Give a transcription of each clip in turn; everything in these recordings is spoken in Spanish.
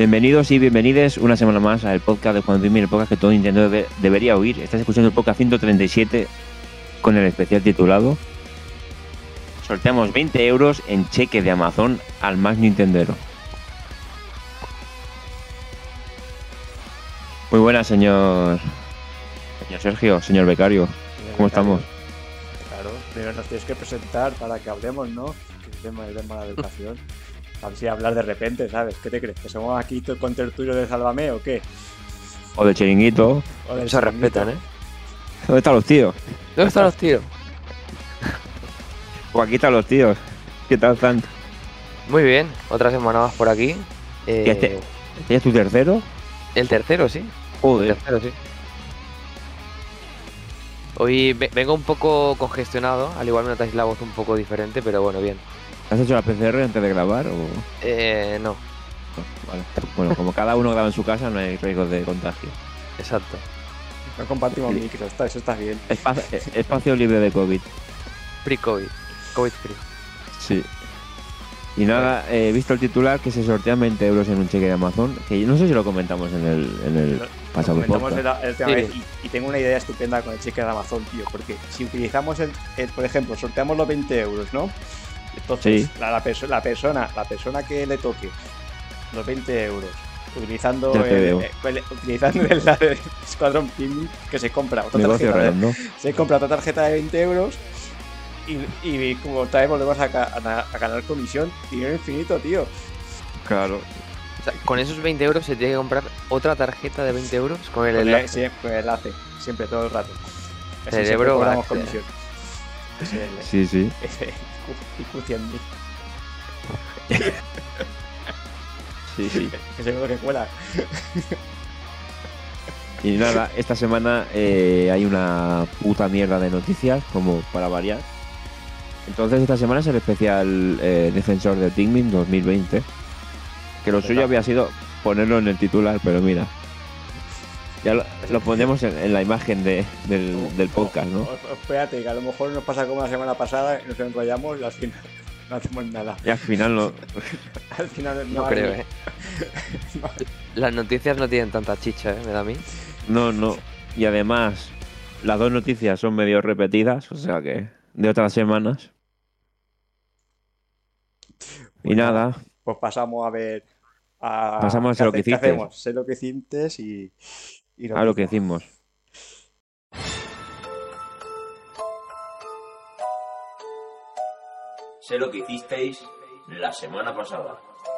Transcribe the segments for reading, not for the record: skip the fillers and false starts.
Bienvenidos y bienvenides una semana más al podcast de Juan Dimir, el podcast que todo Nintendo debería oír. Estás escuchando el podcast 137 con el especial titulado Sorteamos 20 euros en cheque de Amazon al más Nintendero. Muy buenas, señor Sergio, señor becario. ¿Cómo estamos? Claro, primero nos tienes que presentar para que hablemos, ¿no? Que el tema de la educación. A ver si hablar de repente, ¿sabes? ¿Qué te crees? ¿Que somos aquí con tertulio de Sálvame o qué? O de chiringuito. O del Se respetan, ¿eh? ¿Dónde están los tíos? ¿Dónde están los tíos? Pues aquí están los tíos. ¿Qué tal están? Muy bien, otra semana más por aquí. ¿Este es tu tercero? El tercero, sí. Joder. El tercero, sí. Hoy vengo un poco congestionado, al igual me notáis la voz un poco diferente, pero bueno, bien. ¿Has hecho la PCR antes de grabar o...? No, Vale. Bueno, como cada uno graba en su casa, no hay riesgo de contagio. exacto. No compartimos micro, eso está bien. Espacio libre de COVID. Free COVID. COVID free. Sí. Y nada, he visto el titular que se sortean 20 euros en un cheque de Amazon, que yo no sé si lo comentamos en el pasado Comentamos podcast. el tema Sí. vez y tengo una idea estupenda con el cheque de Amazon, tío, porque si utilizamos por ejemplo, sorteamos los 20 euros, ¿no? Entonces, Sí. la persona que le toque los 20 euros utilizando Ya te veo. utilizando el de Escuadrón Picnic, que se compra otra Negocio tarjeta, redondo. se compra otra tarjeta de 20 euros y como otra vez volvemos a ganar comisión, dinero infinito, tío. Claro. O sea, con esos 20 euros se tiene que comprar otra tarjeta de 20 euros con el Con enlace. el enlace, siempre, todo el rato. Así Cerebro siempre cobramos Galaxia. comisión. Es el, Sí, sí. IQ100.000. Sí, sí. Que seguro que cuela. Y nada, esta semana hay una puta mierda de noticias, como para variar. Entonces esta semana es el especial Defensor de Pikmin 2020. Que lo suyo había sido ponerlo en el titular, pero mira. Ya lo ponemos en la imagen del podcast, ¿no? Espérate, que a lo mejor nos pasa como la semana pasada y nos enrollamos y al final no hacemos nada. Y al final no. Al final No hay- creo, ¿eh? Las noticias no tienen tanta chicha, ¿eh? Me da a mí. No. Y además, las dos noticias son medio repetidas, o sea que de otras semanas. Y Pues nada, Pues pasamos a ver. Pasamos a Sé lo que ¿qué hiciste. hacemos? Sé lo que hiciste y a lo que hicimos. Sé lo que hicisteis la semana pasada.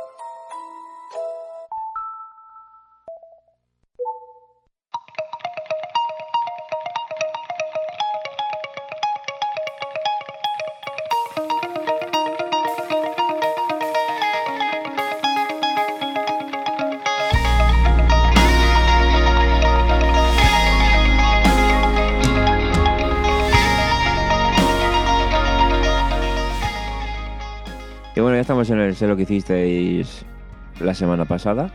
Y bueno, ya estamos en el Sé lo que hicisteis la semana pasada.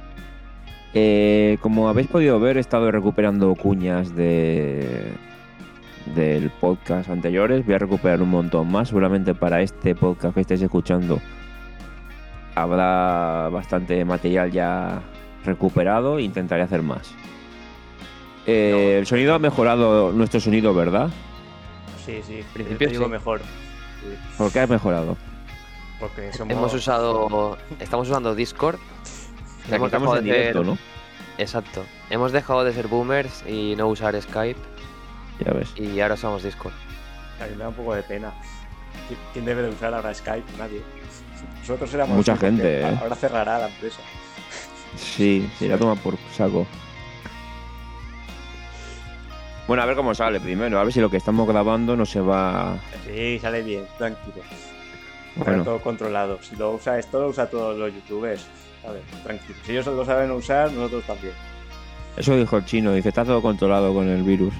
Como habéis podido ver, he estado recuperando cuñas del podcast anteriores. Voy a recuperar un montón más. Seguramente para este podcast que estáis escuchando habrá bastante material ya recuperado. Intentaré hacer más. El sonido ha mejorado, nuestro sonido, ¿verdad? Sí, principio te digo sí. mejor. Sí, ¿Por qué ha mejorado? porque somos. Estamos usando Discord. La Hemos quitamos dejado en de ser- directo, ¿no? Exacto. Hemos dejado de ser boomers y no usar Skype Ya ves. y ahora usamos Discord. A mí me da un poco de pena. ¿Quién debe de usar ahora Skype? Nadie. Nosotros éramos. Mucha los únicos gente, que ¿eh? Ahora cerrará la empresa. Sí, la toma por saco. Bueno, a ver cómo sale primero. A ver si lo que estamos grabando no se va... Sí, sale bien, tranquilo. Bueno. Todo controlado. Si lo usa esto, lo usa todos los youtubers. A ver, tranquilo. Si ellos lo saben usar, nosotros también. Eso dijo el chino. Dice, está todo controlado con el virus.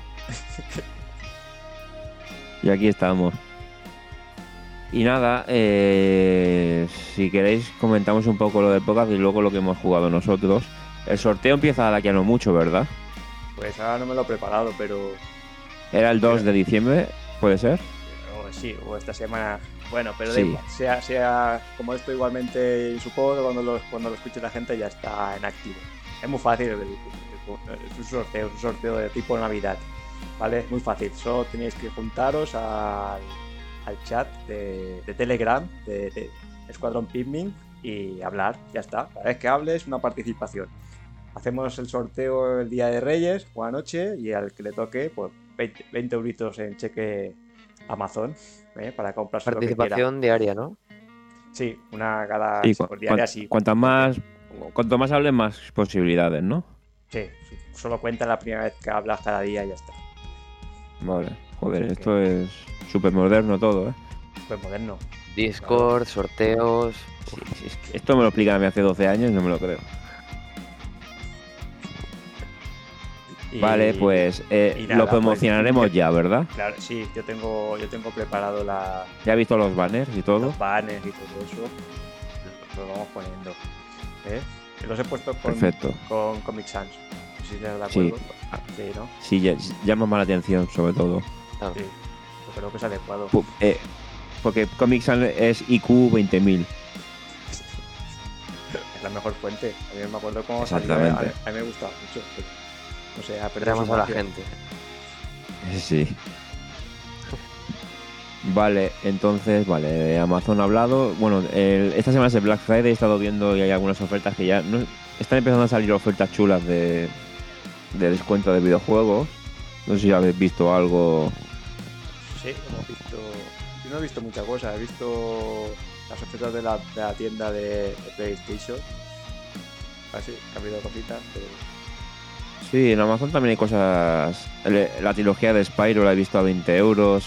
Y aquí estamos. Y nada, si queréis comentamos un poco lo del podcast y luego lo que hemos jugado nosotros. El sorteo empieza de aquí a no mucho, ¿verdad? Pues ahora no me lo he preparado, pero Era el 2 de diciembre, ¿puede ser? sí, o esta semana Bueno, pero da Sí. igual, sea como esto igualmente, supongo que cuando lo escuche la gente ya está en activo. Es muy fácil, es un sorteo de tipo Navidad, ¿vale? Es muy fácil, solo tenéis que juntaros al chat de Telegram de Escuadrón Pikmin y hablar, ya está. Cada vez que hables, una participación. Hacemos el sorteo el día de Reyes o anoche y al que le toque, pues 20 euritos en cheque Amazon, para comprarse lo que quiera. Participación diaria, ¿no? Sí, una cada Sí, por diaria sí. cuanto más hables, más posibilidades, ¿no? Sí, solo cuenta la primera vez que hablas cada día y ya está. Vale. Joder, Ok. esto es súper moderno todo, ¿eh? Pues moderno. Discord, sorteos. Sí, sí, es que esto me lo explican a mí hace 12 años y no me lo creo. Y- Vale, pues y nada, lo promocionaremos pues, ya, ¿verdad? Claro, sí, yo tengo preparado Ya he visto los banners y todo. los banners y todo eso. Los vamos poniendo. ¿Eh? Los he puesto Perfecto. con Comic Sans. No sé si estás de Sí. acuerdo. Sí, ¿no? Sí, llama más la atención, sobre todo. Claro. Sí. Yo creo que es adecuado. Porque Comic Sans es IQ 20.000. Es la mejor fuente. A mí me acuerdo cómo salió. Exactamente. A mí me gustaba mucho. Pero, no sé, ha perdido Queremos su a la magia. gente. Sí. Vale, entonces, vale, Amazon ha hablado. Bueno, esta semana es el Black Friday, he estado viendo y hay algunas ofertas que ya no están empezando a salir ofertas chulas de descuento de videojuegos. No sé si habéis visto algo. Sí, hemos visto. Yo no he visto muchas cosas. He visto las ofertas de la tienda de PlayStation. Así, que ha habido cositas, pero. Sí, en Amazon también hay cosas. La trilogía de Spyro la he visto a 20 euros.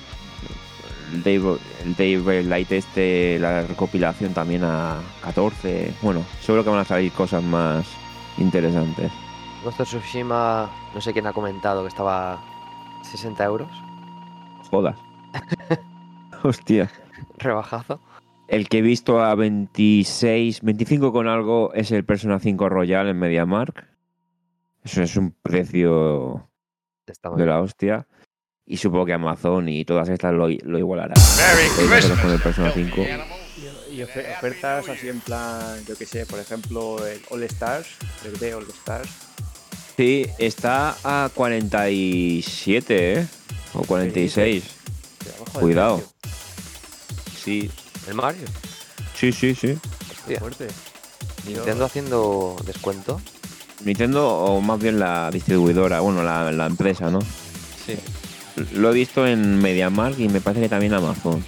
El Daylight la recopilación también a 14. Bueno, seguro que van a salir cosas más interesantes. Ghost of Tsushima, no sé quién ha comentado que estaba a 60 euros. Jodas. Hostia. Rebajado. El que he visto a 26, 25 con algo es el Persona 5 Royal en MediaMarkt. Eso es un precio Está muy de bien. la hostia. Y supongo que Amazon y todas estas lo igualarán. Merry Podéis hacerlo con el Christmas, Persona 5. Y ofertas así en plan, yo que sé, por ejemplo, el All Stars, el de All Stars. Sí, está a 47, ¿eh? O 46. de abajo del Cuidado. precio. Sí, ¿El Mario? sí. Qué Hostia. fuerte. Nintendo haciendo descuento. Nintendo o más bien la distribuidora, bueno, la empresa, ¿no? Sí. Lo he visto en MediaMarkt y me parece que también Amazon.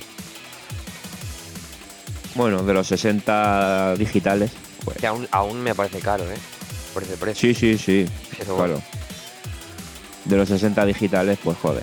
Bueno, de los 60 digitales, pues. Que aún me parece caro, ¿eh? Por ese precio. Sí, Pero bueno. claro. De los 60 digitales, pues joder.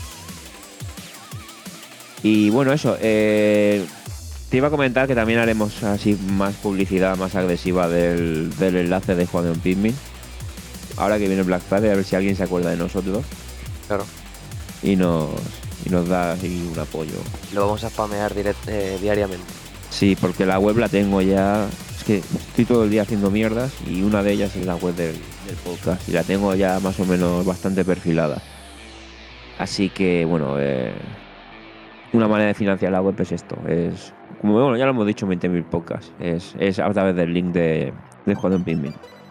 Y bueno, eso. Te iba a comentar que también haremos así más publicidad más agresiva del enlace de Juan Pikmin. Ahora que viene Black Friday, a ver si alguien se acuerda de nosotros Claro. y nos da así un apoyo. Lo vamos a spamear diariamente. Sí, porque la web la tengo ya. Es que estoy todo el día haciendo mierdas y una de ellas es la web del podcast y la tengo ya más o menos bastante perfilada. Así que, bueno, una manera de financiar la web es esto. Es, como bueno, ya lo hemos dicho 20.000 podcasts. Es a través del link de Juan Pikmin.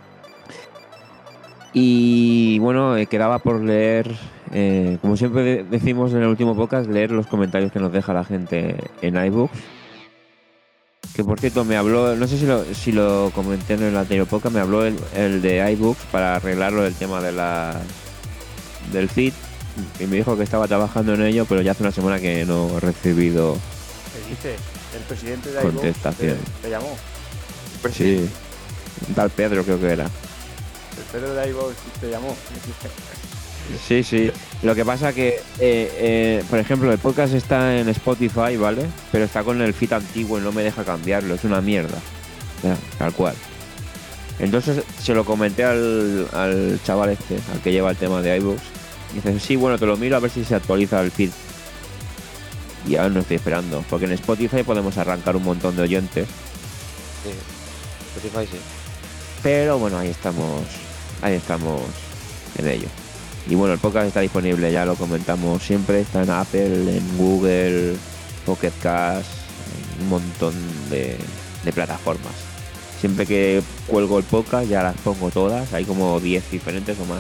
Y bueno, quedaba por leer, como siempre decimos en el último podcast, leer los comentarios que nos deja la gente en iBooks. Que por cierto me habló, no sé si lo comenté en el anterior podcast, me habló el de iBooks para arreglarlo del tema de del feed y me dijo que estaba trabajando en ello, pero ya hace una semana que no he recibido ¿Qué dices? El presidente de iVoox contestación. te llamó. Sí, un tal Pedro creo que era. El Pedro de iVoox te llamó. Sí. Lo que pasa que, por ejemplo, el podcast está en Spotify, ¿vale? Pero está con el feed antiguo y no me deja cambiarlo. Es una mierda. Ya, tal cual. Entonces se lo comenté al chaval este, al que lleva el tema de iVoox. Y dice, sí, bueno, te lo miro a ver si se actualiza el feed. Y ahora no estoy esperando. Porque en Spotify podemos arrancar un montón de oyentes. Sí. Spotify sí. Pero bueno, ahí estamos en ello. Y bueno, el podcast está disponible, ya lo comentamos siempre, está en Apple, en Google, Pocket Cast, un montón de plataformas. Siempre que cuelgo el podcast ya las pongo todas, hay como 10 diferentes o más.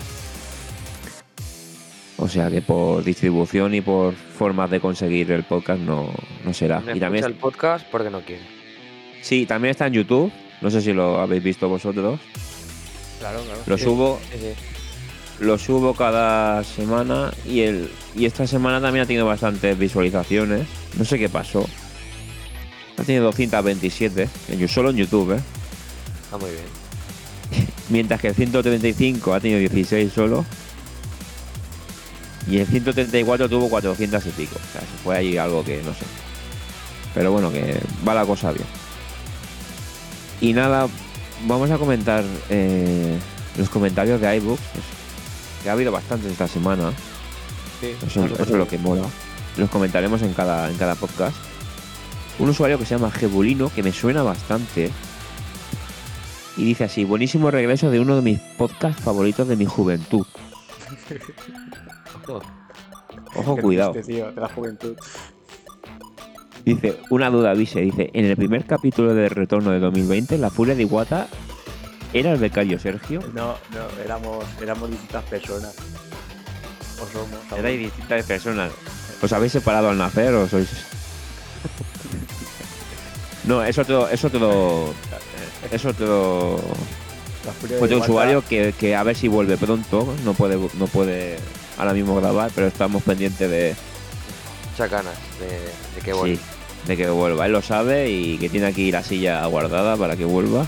O sea que por distribución y por formas de conseguir el podcast no será. Me Y también escucha el podcast porque no quiere. sí, también está en YouTube. No sé si lo habéis visto vosotros. Claro. Lo subo, Sí, sí. lo subo cada semana y esta semana también ha tenido bastantes visualizaciones. No sé qué pasó. Ha tenido 227 solo en YouTube, ¿eh? Está muy bien. Mientras que el 135 ha tenido 16 solo. Y el 134 tuvo 400 y pico. O sea, se fue ahí algo que no sé. Pero bueno, que va la cosa bien. Y nada, vamos a comentar los comentarios de iBooks. Que ha habido bastantes esta semana. Sí, Eso es lo que mola. Los comentaremos en cada podcast. Un usuario que se llama Gebulino, que me suena bastante. Y dice así: buenísimo regreso de uno de mis podcasts favoritos de mi juventud. Ojo, Qué cuidado. triste, tío, de la juventud. Dice, una duda, Vise. Dice, en el primer capítulo de Retorno de 2020, la furia de Iwata era el becario Sergio. No, éramos distintas personas. O somos. Erais distintas personas. ¿Os habéis separado al nacer o sois...? No, es otro La furia de otro Iwata. usuario que a ver si vuelve pronto. No puede ahora mismo grabar, pero estamos pendientes de... Muchas ganas de que vuelva. Sí, de que vuelva. Él lo sabe y que tiene aquí la silla guardada para que vuelva.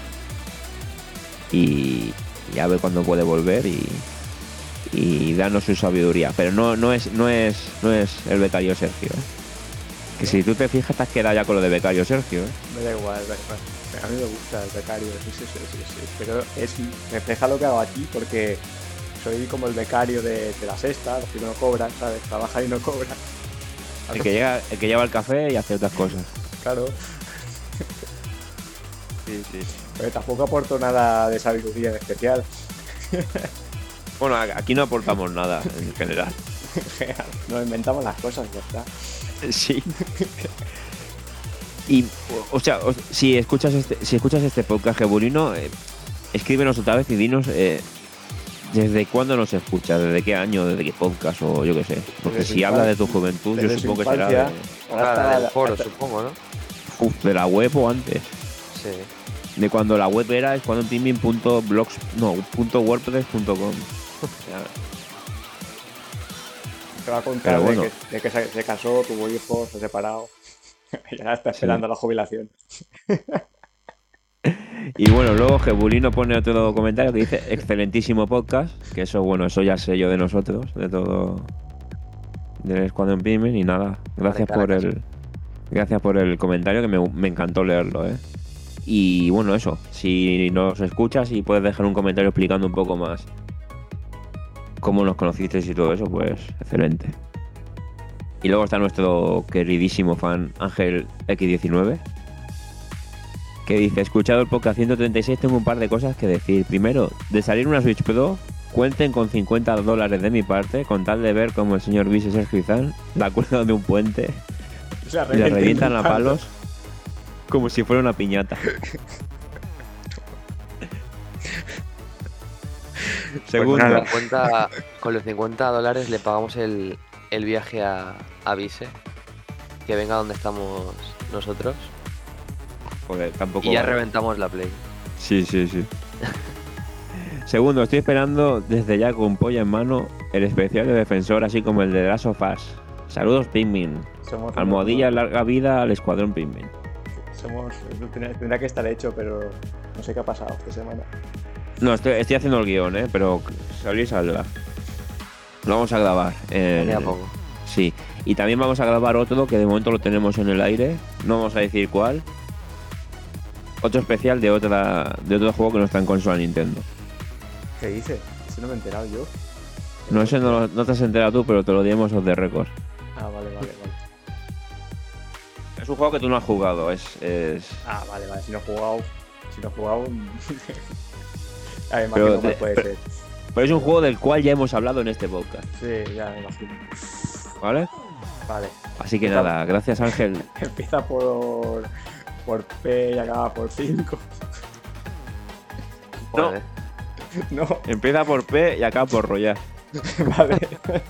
Y a ver cuándo puede volver y darnos su sabiduría. Pero no es el becario Sergio, ¿eh? Que si tú te fijas te has quedado ya con lo de becario Sergio, ¿eh? Me da igual, a mí me gusta el becario, sí. Pero refleja lo que hago aquí porque soy como el becario de la sexta, los que no cobran, ¿sabes? Trabajan y no cobran. El que lleva el café y hace otras cosas. Claro, Sí. pero tampoco aporto nada de sabiduría en especial. Bueno, aquí no aportamos nada en general. Nos inventamos las cosas, ya está. Sí. Y, o sea, si escuchas este podcast, Gebulino, escríbenos otra vez y dinos desde cuándo nos escuchas, desde qué año, desde qué podcast o yo qué sé. Porque Desde si su habla de infancia- tu juventud, yo desde su supongo que será infancia. Ahora del foro, supongo, ¿no? de la web o antes. Sí. De cuando la web era escuadronpinmin.wordpress.com. Te va a contar Pero bueno. de que se casó, tuvo hijos, se ha separado. Y ahora está esperando la jubilación. Y bueno, luego Gebulino pone otro comentario que dice excelentísimo podcast, que eso ya sé yo de nosotros, de todo del Escuadrón Pinmin. Y nada, gracias por el comentario, que me encantó leerlo, ¿eh? Y bueno, eso, si nos escuchas y puedes dejar un comentario explicando un poco más cómo nos conocisteis y todo eso, pues excelente. Y luego está nuestro queridísimo fan Ángel X19, que dice: escuchado el podcast 136, tengo un par de cosas que decir. Primero, de salir una Switch Pro, cuenten con $50 de mi parte, con tal de ver como el señor Vice Sergio Izan la cuelga de un puente O sea, y le revientan a palos como si fuera una piñata. Segundo, nada. Con los $50 le pagamos el viaje a Vise. Que venga donde estamos nosotros. joder, tampoco Y ya vale. reventamos la Play. Sí. Segundo, estoy esperando desde ya con polla en mano el especial de Defensor, así como el de The Last of Us. Saludos, Pikmin. Almohadilla, larga vida al Escuadrón Pikmin. Tendrá que estar hecho, pero no sé qué ha pasado esta semana. No, estoy haciendo el guión, pero salir saldrá. Lo vamos a grabar. De a poco. Sí. Y también vamos a grabar otro que de momento lo tenemos en el aire. No vamos a decir cuál. Otro especial de otro juego que no está en consola Nintendo. ¿Qué dices? Eso no me he enterado yo. No sé, no te has enterado tú, pero te lo diremos off the record. Ah, vale. Es un juego que tú no has jugado. Ah, vale. Si no he jugado. Además, Pero que no me de- puede ser. Pero es un juego del cual ya hemos hablado en este podcast, Sí, ya me imagino. ¿vale? Vale. Así que nada, gracias Ángel. Empieza por P y acaba por 5. No. Joder. No, Empieza por P y acaba por Royal. vale.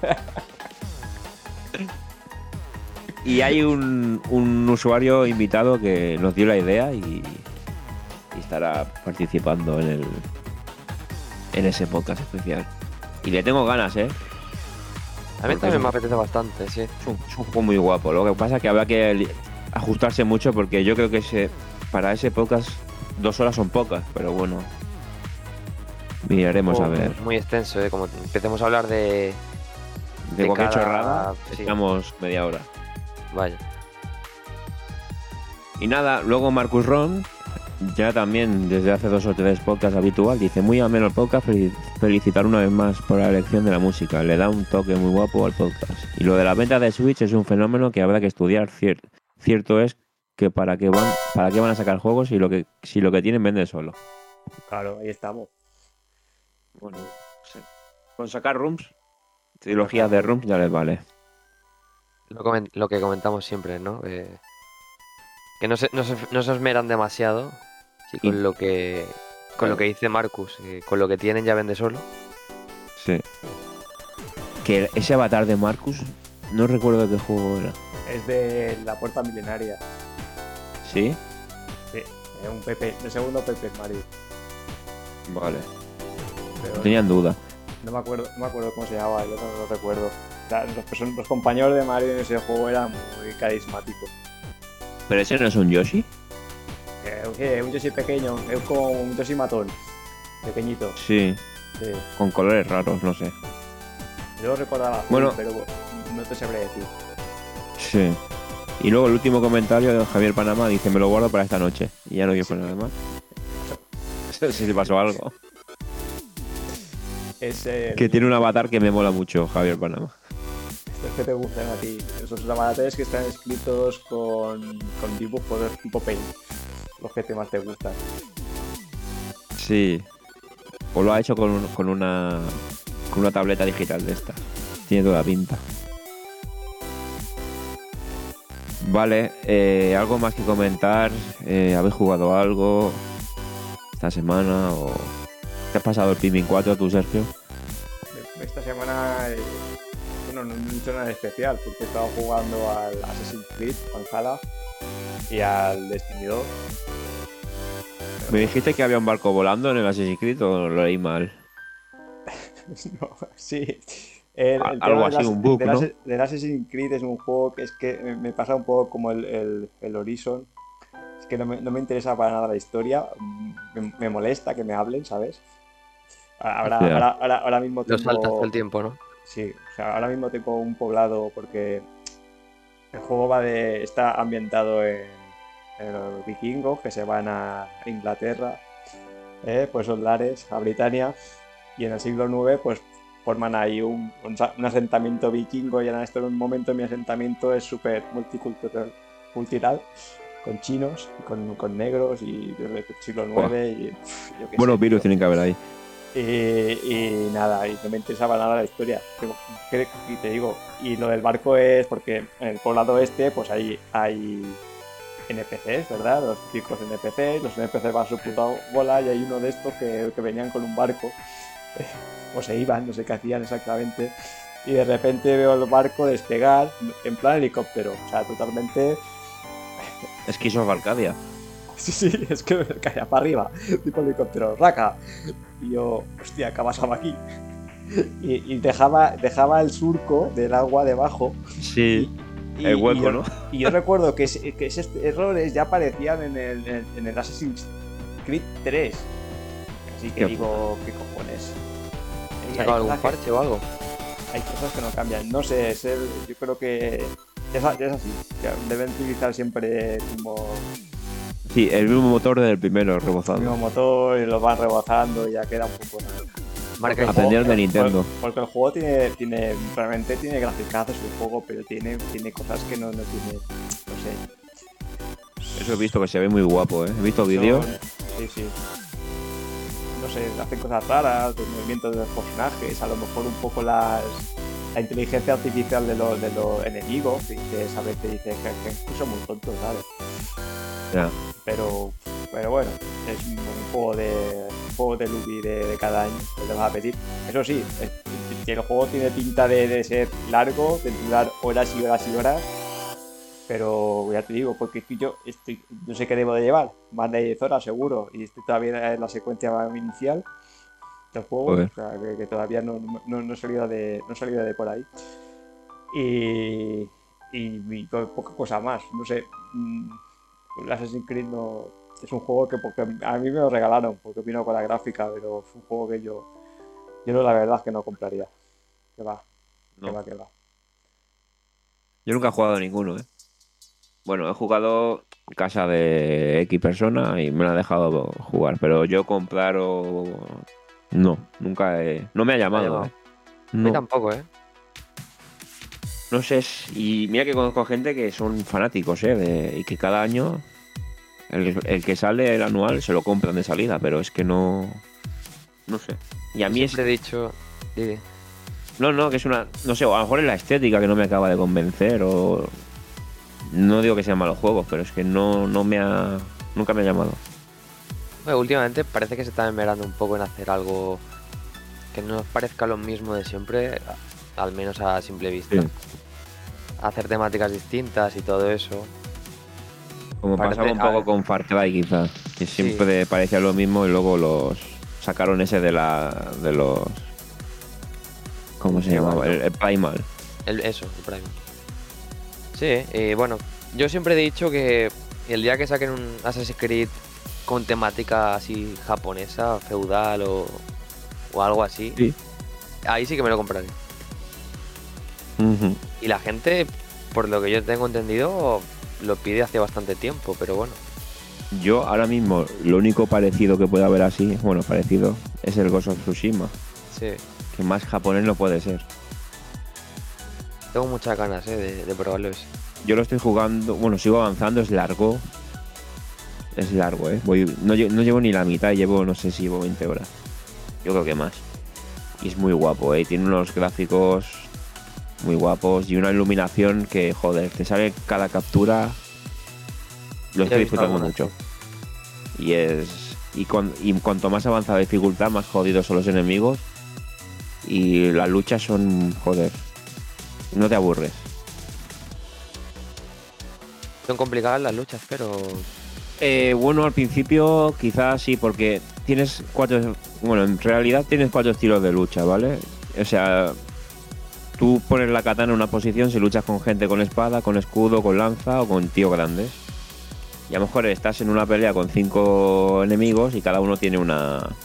Y hay un usuario invitado que nos dio la idea y estará participando en ese podcast especial. Y le tengo ganas, ¿eh? A mí también me apetece bastante, sí. Es un juego muy guapo. Lo que pasa es que habrá que ajustarse mucho porque yo creo que para ese podcast 2 horas son pocas, pero bueno. Miraremos a ver. Muy extenso, ¿eh? Como empecemos a hablar de Cualquier cada- chorrada, sí. estamos media hora. Vaya. Y nada, luego Marcus Ron, ya también desde hace 2 o 3 podcasts habitual, dice: muy ameno el podcast, felicitar una vez más por la elección de la música, le da un toque muy guapo al podcast. Y lo de la venta de Switch es un fenómeno que habrá que estudiar. Cierto es que para qué van a sacar juegos si lo que tienen vende solo. Claro, ahí estamos. Bueno, sí. Con sacar rooms, trilogías de rooms ya les vale. Lo que comentamos siempre, ¿no? Que no se esmeran demasiado. Sí, con Y- lo que dice Marcus, con lo que tienen ya vende solo. Sí. Que ese avatar de Marcus, no recuerdo de qué juego era. Es de la puerta milenaria. ¿Sí? Sí, es un Pepe, el segundo Pepe Mario. Vale. Pero Tenían duda. no me acuerdo cómo se llamaba, el otro no lo recuerdo. Los compañeros de Mario en ese juego eran muy carismáticos. ¿Pero ese no es un Yoshi? Un Yoshi pequeño, es como un Yoshi matón, pequeñito. Sí, Sí. con colores raros, no sé. Yo lo recordaba, Bueno. pero no te sabré decir. Sí. Y luego el último comentario de Javier Panamá dice: me lo guardo para esta noche. Y ya no dijo nada más. Si le pasó algo. Es el Que tiene un avatar que me mola mucho, Javier Panamá. estos que te gustan a ti. Esos avatares que están escritos con dibujos de tipo paint. Los que más te gustan. Sí. O lo ha hecho con una tableta digital de esta. Tiene toda pinta. Vale, ¿algo más que comentar? ¿Habéis jugado algo esta semana? ¿O te has pasado el Pikmin 4 tú, Sergio? Esta semana, bueno, no he hecho nada especial porque he estado jugando al Assassin's Creed, Valhalla y al Destiny 2. ¿Me dijiste que había un barco volando en el Assassin's Creed o lo leí mal? No, sí. Algo así, un bug, ¿no? Del Assassin's Creed es un juego que es que me pasa un poco como el Horizon. Es que no me interesa para nada la historia. Me molesta que me hablen, ¿sabes? Ahora mismo Lo tengo... saltas todo el tiempo, ¿no? Sí, o sea, ahora mismo tengo un poblado porque el juego está ambientado en los vikingos que se van a Inglaterra, pues son lares, a Britania, y en el siglo IX pues forman ahí un asentamiento vikingo, y en este momento mi asentamiento es súper multicultural, con chinos, con negros y desde el siglo IX y yo qué Buenos sé, virus tío. tienen que haber ahí. Y nada, y no me interesaba nada la historia. Y te digo, y lo del barco es porque en el poblado este, pues hay NPCs, ¿verdad? Los típicos NPCs, los NPCs van a su puta bola y hay uno de estos que venían con un barco, o se iban, no sé qué hacían exactamente, y de repente veo el barco despegar en plan helicóptero, o sea, totalmente... Esquizo of Arcadia. Sí, es que me caía para arriba, tipo helicóptero, raca. Y yo, hostia, ¿qué ha pasado aquí? Y dejaba el surco del agua debajo. Sí, el hueco, ¿no? Y yo recuerdo que esos errores ya aparecían en el Assassin's Creed 3. Así que Qué digo, ¿qué cojones? ¿Has Hay sacado algún cosas parche o algo? hay cosas que no cambian. No sé, yo creo que es así. Que deben utilizar siempre como Sí, el mismo motor del primero, el rebozado. mismo motor y lo van rebozando y ya queda un poco nada. Marca el Aprendieron juego- de Nintendo. Porque el juego realmente tiene graficazos el juego, pero tiene cosas que no tiene, no sé. Eso he visto que se ve muy guapo, ¿eh? He visto vídeos. Sí. No sé, hacen cosas raras, los movimientos de los personajes, a lo mejor un poco la inteligencia artificial de los enemigos, que a veces dices que son muy tontos, ¿sabes? Ya. Pero bueno, es un juego de Lubi de cada año que te vas a pedir. Eso sí, el juego tiene pinta de ser largo, de durar horas y horas y horas. Pero ya te digo, porque yo no sé qué debo de llevar, más de 10 horas seguro, y estoy todavía en la secuencia inicial del juego, Joder. o sea, que todavía no he salido de por ahí. Y poca cosa más, no sé. El Assassin's Creed no, es un juego que porque a mí me lo regalaron, porque vino con la gráfica, pero es un juego que yo no, la verdad es que no compraría. Que va, No. que va. Yo nunca he jugado a ninguno, ¿eh? Bueno, he jugado en casa de X persona y me lo ha dejado jugar, pero yo comprar o... No, nunca he... No me ha Me ha llamado, llamado. ¿eh? A mí No, tampoco, ¿eh? no sé. Y mira que conozco gente que son fanáticos, ¿eh? Y que cada año el que sale el anual se lo compran de salida, pero es que no... No sé. Y a Yo mí es... siempre he dicho... Didi. No, que es una... No sé, o a lo mejor es la estética que no me acaba de convencer o... No digo que sean malos juegos, pero es que no me ha... Nunca me ha llamado. Bueno, últimamente parece que se está esmerando un poco en hacer algo que no nos parezca lo mismo de siempre, al menos a simple vista. Sí. Hacer temáticas distintas y todo eso. Como Parece- pasaba un a poco ver. con Far Cry quizás, que siempre parecía lo mismo y luego los sacaron ese de los... ¿Cómo se Igual, llamaba? ¿no? El Primal. Eso, el Prime. Sí, bueno, yo siempre he dicho que el día que saquen un Assassin's Creed con temática así japonesa, feudal o algo así, Sí. ahí sí que me lo compraré. Ujú. Y la gente, por lo que yo tengo entendido, lo pide hace bastante tiempo, pero bueno. Yo ahora mismo lo único parecido que puede haber así, bueno, parecido, es el Ghost of Tsushima, Sí, que más japonés no puede ser. tengo muchas ganas de probarlo ese. Yo lo estoy jugando, bueno, sigo avanzando, es largo, no llevo ni la mitad, llevo, no sé si llevo 20 horas, yo creo que más. Y es muy guapo, tiene unos gráficos muy guapos y una iluminación que, joder, te sale cada captura, lo Ya he estoy visto disfrutando algunas, mucho. Y cuanto más avanza la dificultad, más jodidos son los enemigos. Y las luchas son, joder, no te aburres. Son complicadas las luchas, pero Bueno, al principio quizás sí, porque tienes bueno, en realidad tienes 4 estilos de lucha, ¿vale? O sea, tú pones la katana en una posición si luchas con gente con espada, con escudo, con lanza o con tío grandes. Y a lo mejor estás en una pelea con 5 enemigos y cada uno tiene un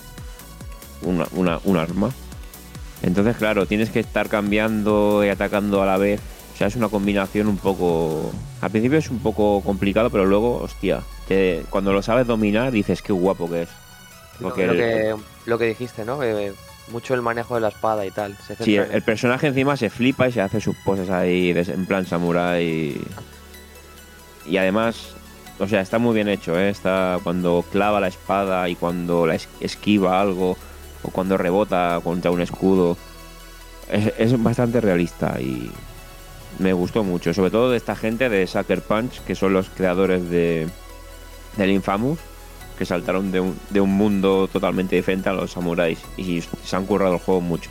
arma. Entonces, claro, tienes que estar cambiando y atacando a la vez. O sea, es una combinación un poco... Al principio es un poco complicado, pero luego, hostia, cuando lo sabes dominar dices qué guapo que es. Porque lo que dijiste, ¿no? Mucho el manejo de la espada y tal. Se sí, centra en el personaje encima se flipa y se hace sus poses ahí en plan samurái. Y además, o sea, está muy bien hecho, ¿eh? Está cuando clava la espada y cuando la esquiva algo o cuando rebota contra un escudo. Es bastante realista y me gustó mucho, sobre todo de esta gente de Sucker Punch, que son los creadores del Infamous, que saltaron de un mundo totalmente diferente a los samuráis y se han currado el juego mucho.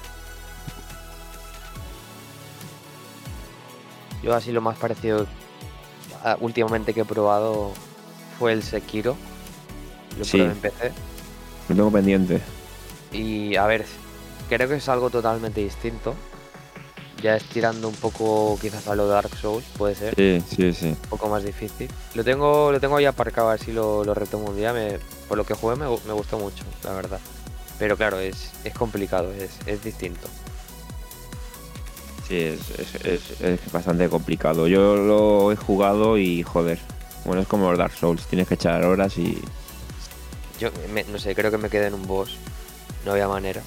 Yo así lo más parecido últimamente que he probado fue el Sekiro. Lo Sí. probé en PC. Lo tengo pendiente. Y a ver, creo que es algo totalmente distinto. Ya es tirando un poco quizás a lo Dark Souls, puede ser. Sí. Un poco más difícil. Lo tengo ahí aparcado a ver si lo retomo un día. Por lo que jugué me gustó mucho, la verdad. Pero claro, es complicado, es distinto. Sí, es bastante complicado. Yo lo he jugado y joder. Bueno, es como los Dark Souls, tienes que echar horas y... Yo no sé, creo que me quedé en un boss. No había manera.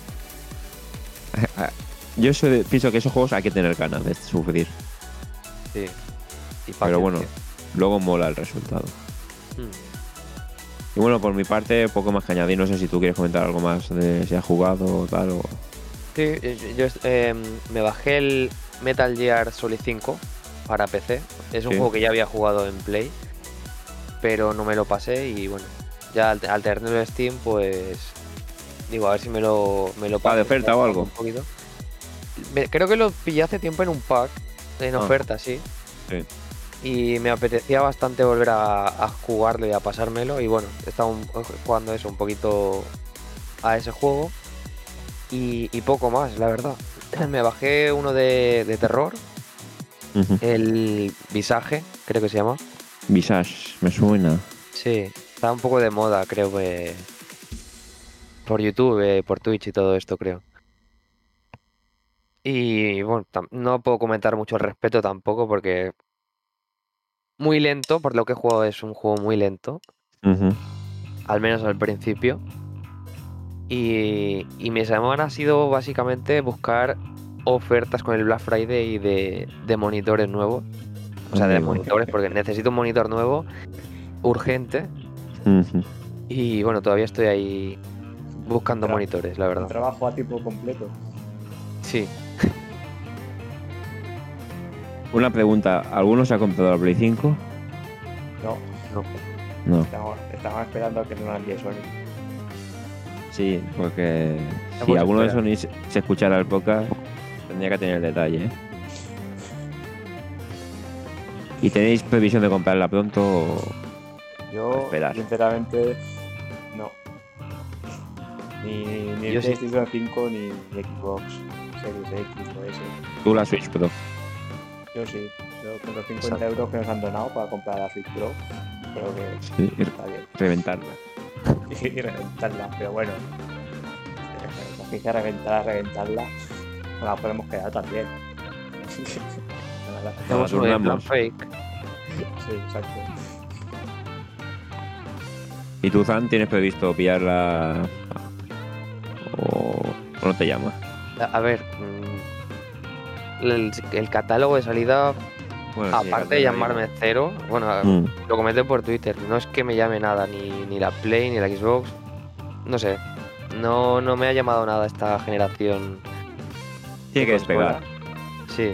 Yo pienso que esos juegos hay que tener ganas de sufrir. Sí. Y Pero bueno, paciencia. luego mola el resultado. Hmm. Y bueno, por mi parte, poco más que añadir. No sé si tú quieres comentar algo más de si has jugado o tal o... Sí, me bajé el Metal Gear Solid 5 para PC. Es un Sí. juego que ya había jugado en Play, pero no me lo pasé y bueno, ya al tenerlo en Steam, pues digo, a ver si me lo paso. de oferta o algo. Un poquito. Creo que lo pillé hace tiempo en un pack, en oferta, sí. Sí. Y me apetecía bastante volver a jugarlo y a pasármelo. Y bueno, he estado jugando eso un poquito a ese juego. Y poco más, la verdad. Me bajé uno de terror, Ujú. el Visage, creo que se llama. Visage, me suena. Sí, está un poco de moda, creo que por YouTube, por Twitch y todo esto, creo. Y bueno, no puedo comentar mucho al respecto tampoco porque muy lento, por lo que he jugado es un juego muy lento, Ujú. al menos al principio. Y mi semana ha sido básicamente buscar ofertas con el Black Friday de monitores nuevos. O sea, de Amigo. monitores, porque necesito un monitor nuevo urgente. Ujú. Y bueno, todavía estoy ahí buscando monitores, la Un verdad. trabajo a tiempo completo. Sí. Una pregunta, ¿alguno se ha comprado la Play 5? No, No. estamos esperando a que nos la envíe Sony. Sí, porque si pues alguno de espera. Sony se escuchara el podcast, tendría que tener el detalle, ¿eh? ¿Y tenéis previsión de comprarla pronto? Yo, Esperar. sinceramente, no. Ni Yo sí. PlayStation 5 ni Xbox Series X o S. Tú la Switch Pro. Yo sí. Yo con los 50 Exacto. euros que nos han donado para comprar la Switch Pro, creo que Sí, está bien. reventarla. Y reventarla, pero bueno. Nos quise reventarla. Nos la podemos quedar también. Hacemos uno de plan turnamos. fake. Sí, exacto. ¿Y tú, Zan, tienes previsto pillarla o no te llama? A ver, el catálogo de salida, Bueno, sí, aparte de ya llamarme cero, bueno, Mm. lo comenté por Twitter, no es que me llame nada, ni la Play, ni la Xbox, no sé, no me ha llamado nada esta generación. Tiene que de despegar. consola. Sí.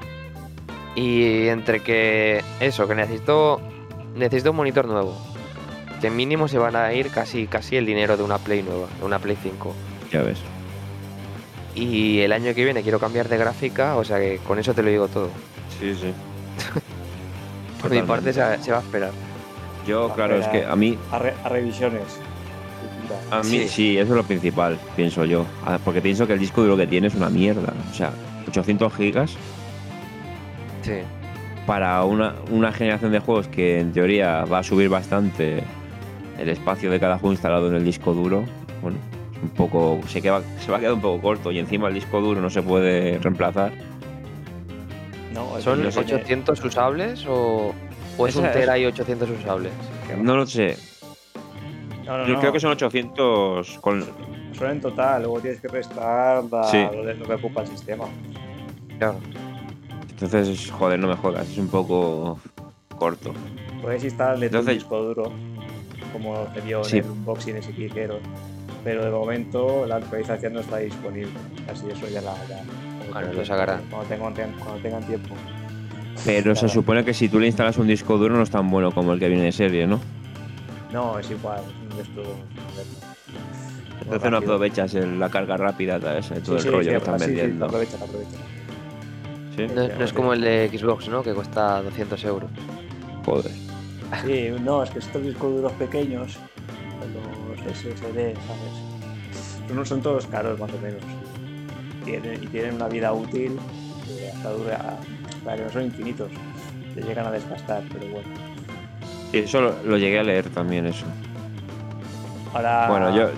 Y entre que que necesito un monitor nuevo, que mínimo se van a ir casi el dinero de una Play nueva, de una Play 5. Ya ves. Y el año que viene quiero cambiar de gráfica, o sea que con eso te lo digo todo. Sí, sí. Por mi parte se va a esperar. Yo, claro, es que a mí A revisiones. sí, eso es lo principal, pienso yo. Porque pienso que el disco duro que tiene es una mierda. O sea, 800 gigas Sí. para una generación de juegos que en teoría va a subir bastante el espacio de cada juego instalado en el disco duro. Bueno, es un poco se va a quedar un poco corto y encima el disco duro no se puede reemplazar. No, es ¿Son que tiene- 800 usables o es Esa un es- tera y 800 usables? No lo sé. No, Yo creo que son 800 con... Son en total, luego tienes que restar Sí. lo que ocupa el sistema. Claro. Entonces, joder, no me jodas, es un poco corto. Puedes instalarle tu Entonces- disco duro, como se vio Sí. en el unboxing ese que hicieron. Pero de momento la actualización no está disponible. Así eso ya Bueno, lo sacarán. Cuando tengan tiempo. Pero se Claro. supone que si tú le instalas un disco duro no es tan bueno como el que viene de serie, ¿no? No, es igual, es un de estos moderno. Entonces no aprovechas la carga rápida, ¿sabes? Todo el rollo que están vendiendo. Aprovecha. ¿Sí? No es como el de Xbox, ¿no? Que cuesta 200 euros. Joder. Sí, no, es que estos discos duros pequeños, los SSD, ¿sabes? No son todos caros, más o menos. Y tienen una vida útil que hasta dura, que no son infinitos. Se llegan a desgastar, pero bueno. Y eso lo llegué a leer también, eso. Ahora. Bueno, yo...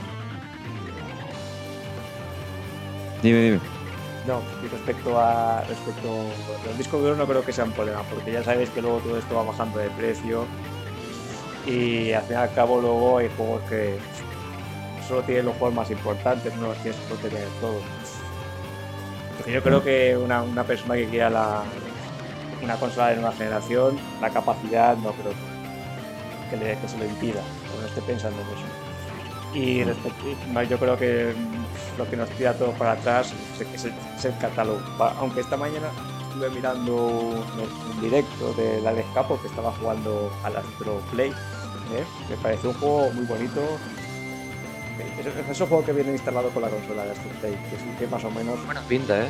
Dime. No, y respecto a los discos duros no creo que sea un problema, porque ya sabéis que luego todo esto va bajando de precio y al fin y al cabo luego hay juegos que solo tienen los juegos más importantes, no los tienes que tener todos. Porque yo creo que una persona que quiera una consola de nueva generación, la capacidad no creo que se lo impida, o no esté pensando en eso. Y yo creo que lo que nos tira todo para atrás es el catálogo. Aunque esta mañana estuve mirando un directo del Alex Capo que estaba jugando al Astro Play. Me pareció un juego muy bonito. Es esos juegos que vienen instalados con la consola de Astro Play, que sí que más o menos. Buena pinta,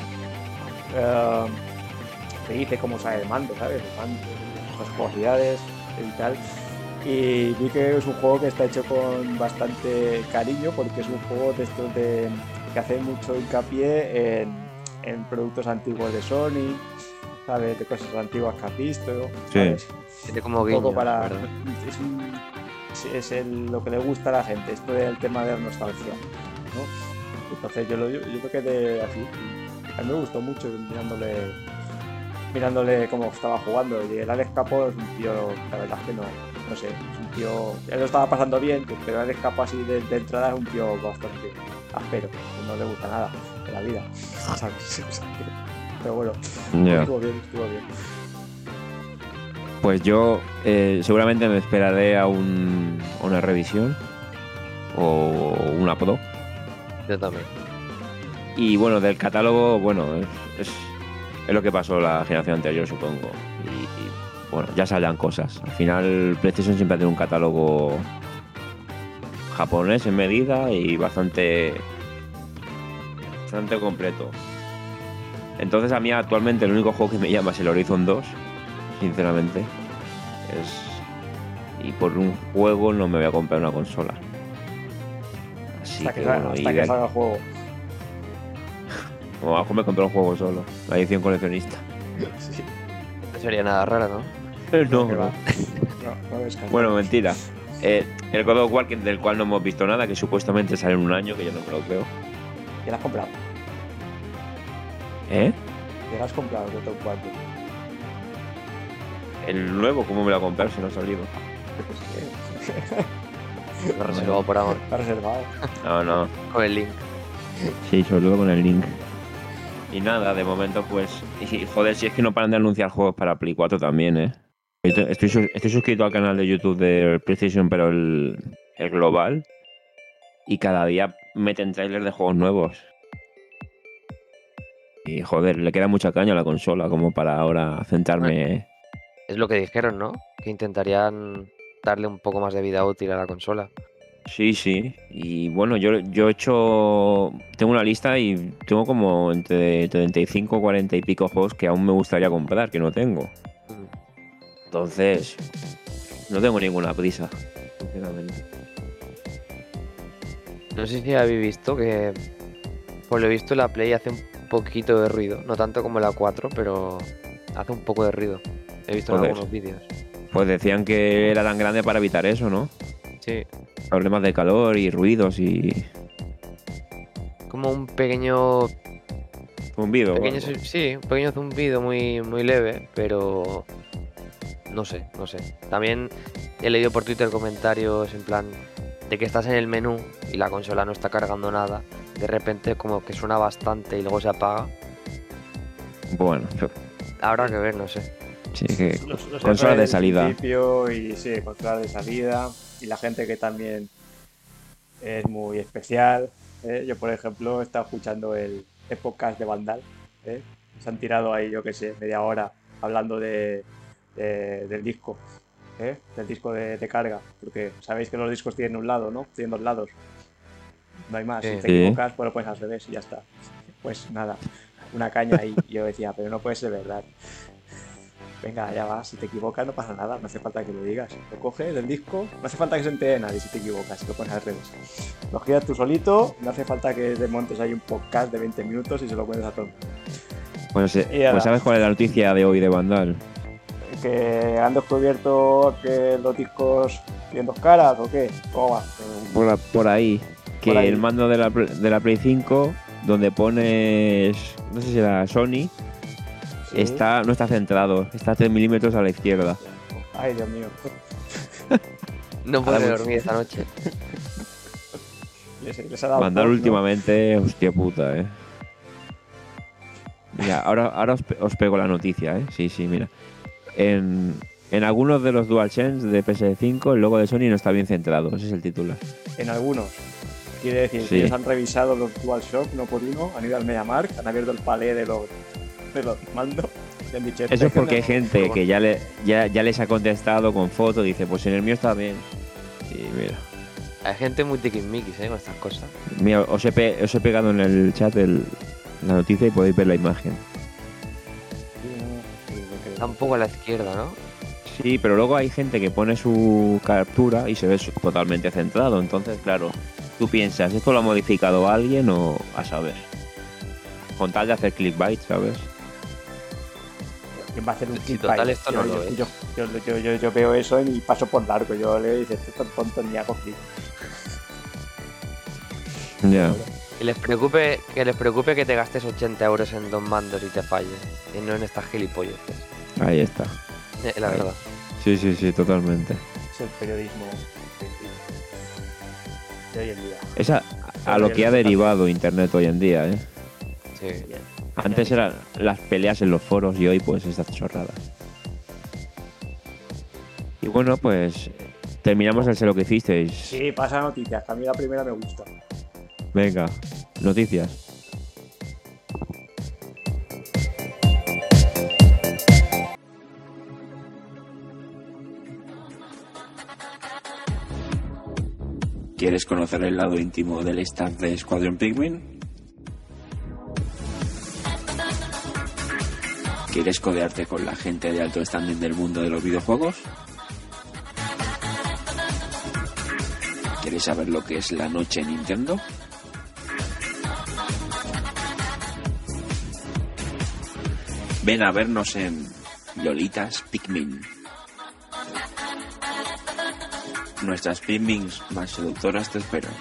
Te dice cómo sale el mando, ¿sabes? El mando, las capacidades y tal. Y vi que es un juego que está hecho con bastante cariño, porque es un juego de estos que hace mucho hincapié en productos antiguos de Sony, ¿sabes? De cosas antiguas que has visto, ¿sabes? Sí. Como guiño, poco para... lo que le gusta a la gente, esto del tema de la nostalgia, ¿no? Entonces yo creo que así, a mí me gustó mucho mirándole cómo estaba jugando. Y el Alex Capo es un tío, la verdad es que no sé, es un tío, él lo estaba pasando bien, pero el Alex Capo así de entrada es un tío bastante áspero, que no le gusta nada de la vida, ¿sabes? Pero bueno, estuvo bien. Pues yo seguramente me esperaré a una revisión o una Pro. Yo también. Y bueno, del catálogo, bueno, es lo que pasó la generación anterior, supongo. Y bueno, ya saldrán cosas. Al final, PlayStation siempre tiene un catálogo japonés en medida y bastante completo. Entonces, a mí actualmente el único juego que me llama es el Horizon 2, sinceramente. Y por un juego no me voy a comprar una consola. Así hasta que salga el juego. O abajo me compré un juego solo, la edición coleccionista. Sí. No sería nada raro, ¿no? No. Bueno, mentira. El God of War, del cual no hemos visto nada, que supuestamente sale en un año, que yo no me lo creo. ¿Qué lo has comprado? ¿Eh? ¿Qué lo has comprado? God of War. El nuevo, ¿cómo me lo voy a comprar si no ha salido? Lo he reservado por ahora. Lo he reservado. No. Con el link. Sí, sobre todo con el link. Y nada, de momento pues... Y joder, si es que no paran de anunciar juegos para Play 4 también, ¿eh? Estoy suscrito al canal de YouTube de PlayStation, pero el global. Y cada día meten trailers de juegos nuevos. Y joder, le queda mucha caña a la consola como para ahora centrarme... Es lo que dijeron, ¿no? Que intentarían darle un poco más de vida útil a la consola. Sí. Y bueno, yo he hecho... Tengo una lista y tengo como entre 35 y 40 y pico juegos que aún me gustaría comprar, que no tengo. Entonces, no tengo ninguna prisa, sinceramente. No sé si habéis visto que, por lo visto, la Play hace un poquito de ruido. No tanto como la 4, pero hace un poco de ruido. He visto en algunos vídeos. Pues decían que era tan grande para evitar eso, ¿no? Sí. Problemas de calor y ruidos y... Como un pequeño... Zumbido. Sí, un pequeño zumbido muy, muy leve, pero... No sé. También he leído por Twitter comentarios en plan de que estás en el menú y la consola no está cargando nada. De repente como que suena bastante y luego se apaga. Bueno. Habrá que ver, no sé. Sí, que consolas de salida. Y sí, consolas de salida. Y la gente que también es muy especial. Yo, por ejemplo, he estado escuchando el podcast de Vandal. Se han tirado ahí, yo qué sé, media hora hablando del disco. Del disco de carga. Porque sabéis que los discos tienen un lado, ¿no? Tienen dos lados. No hay más. Si te equivocas, pues lo pones al revés y ya está. Pues nada, una caña ahí. Y yo decía, pero no puede ser verdad. Venga, ya va, si te equivocas no pasa nada, no hace falta que lo digas. Lo coges del disco, no hace falta que se entere nadie si te equivocas, si lo pones al revés. Lo giras tú solito, no hace falta que te montes ahí un podcast de 20 minutos y se lo cuentes a todo el mundo. Pues ¿sabes cuál es la noticia de hoy de Vandal? Que han descubierto que los discos tienen dos caras o qué, ¿cómo va? Por ahí, que el mando de la Play 5, donde pones, no sé si era Sony, sí. No está centrado, está a 3 milímetros a la izquierda. Ay, Dios mío. No puedo dormir esta noche. Les ha dado Vandal últimamente, hostia puta, Mira, ahora os pego la noticia, Sí, mira. En algunos de los DualSense de PS5 el logo de Sony no está bien centrado, ese es el titular. En algunos. Quiere decir, Sí. ellos han revisado los DualShock uno por uno, han ido al MediaMarkt, han abierto el palé de los mandos. Y han dicho, Eso es porque hay no, gente pero que ya les ha contestado con foto, dice, pues en el mío está bien. Y mira. Hay gente muy tiquismiquis, con estas cosas. Mira, os he pegado en el chat la noticia y podéis ver la imagen. Está un poco a la izquierda, ¿no? Sí, pero luego hay gente que pone su captura y se ve totalmente centrado. Entonces, claro, tú piensas, ¿esto lo ha modificado alguien o a saber? Con tal de hacer clickbait, ¿sabes? ¿Quién va a hacer un Sí, clickbait? total, esto no lo es. Yo veo eso y paso por largo. Yo le digo, esto es tan tonto, ni hago clic. Ya. Que les preocupe que te gastes 80 euros en 2 mandos y te falle. Y no en estas gilipolleces. Ahí está. La Ahí. verdad. Sí, totalmente. Es el periodismo de hoy en día. Es a lo que ha derivado Internet hoy en día, ¿eh? Sí. Antes eran las peleas en los foros y hoy pues estas chorradas. Y bueno, pues terminamos el sé lo que hicisteis. Sí, pasa noticias, que a mí la primera me gusta. Venga, noticias. ¿Quieres conocer el lado íntimo del staff de Squadron Penguin? ¿Quieres codearte con la gente de alto standing del mundo de los videojuegos? ¿Quieres saber lo que es la noche Nintendo? Ven a vernos en Lolitas Pikmin. Nuestras Pikmins más seductoras te esperan.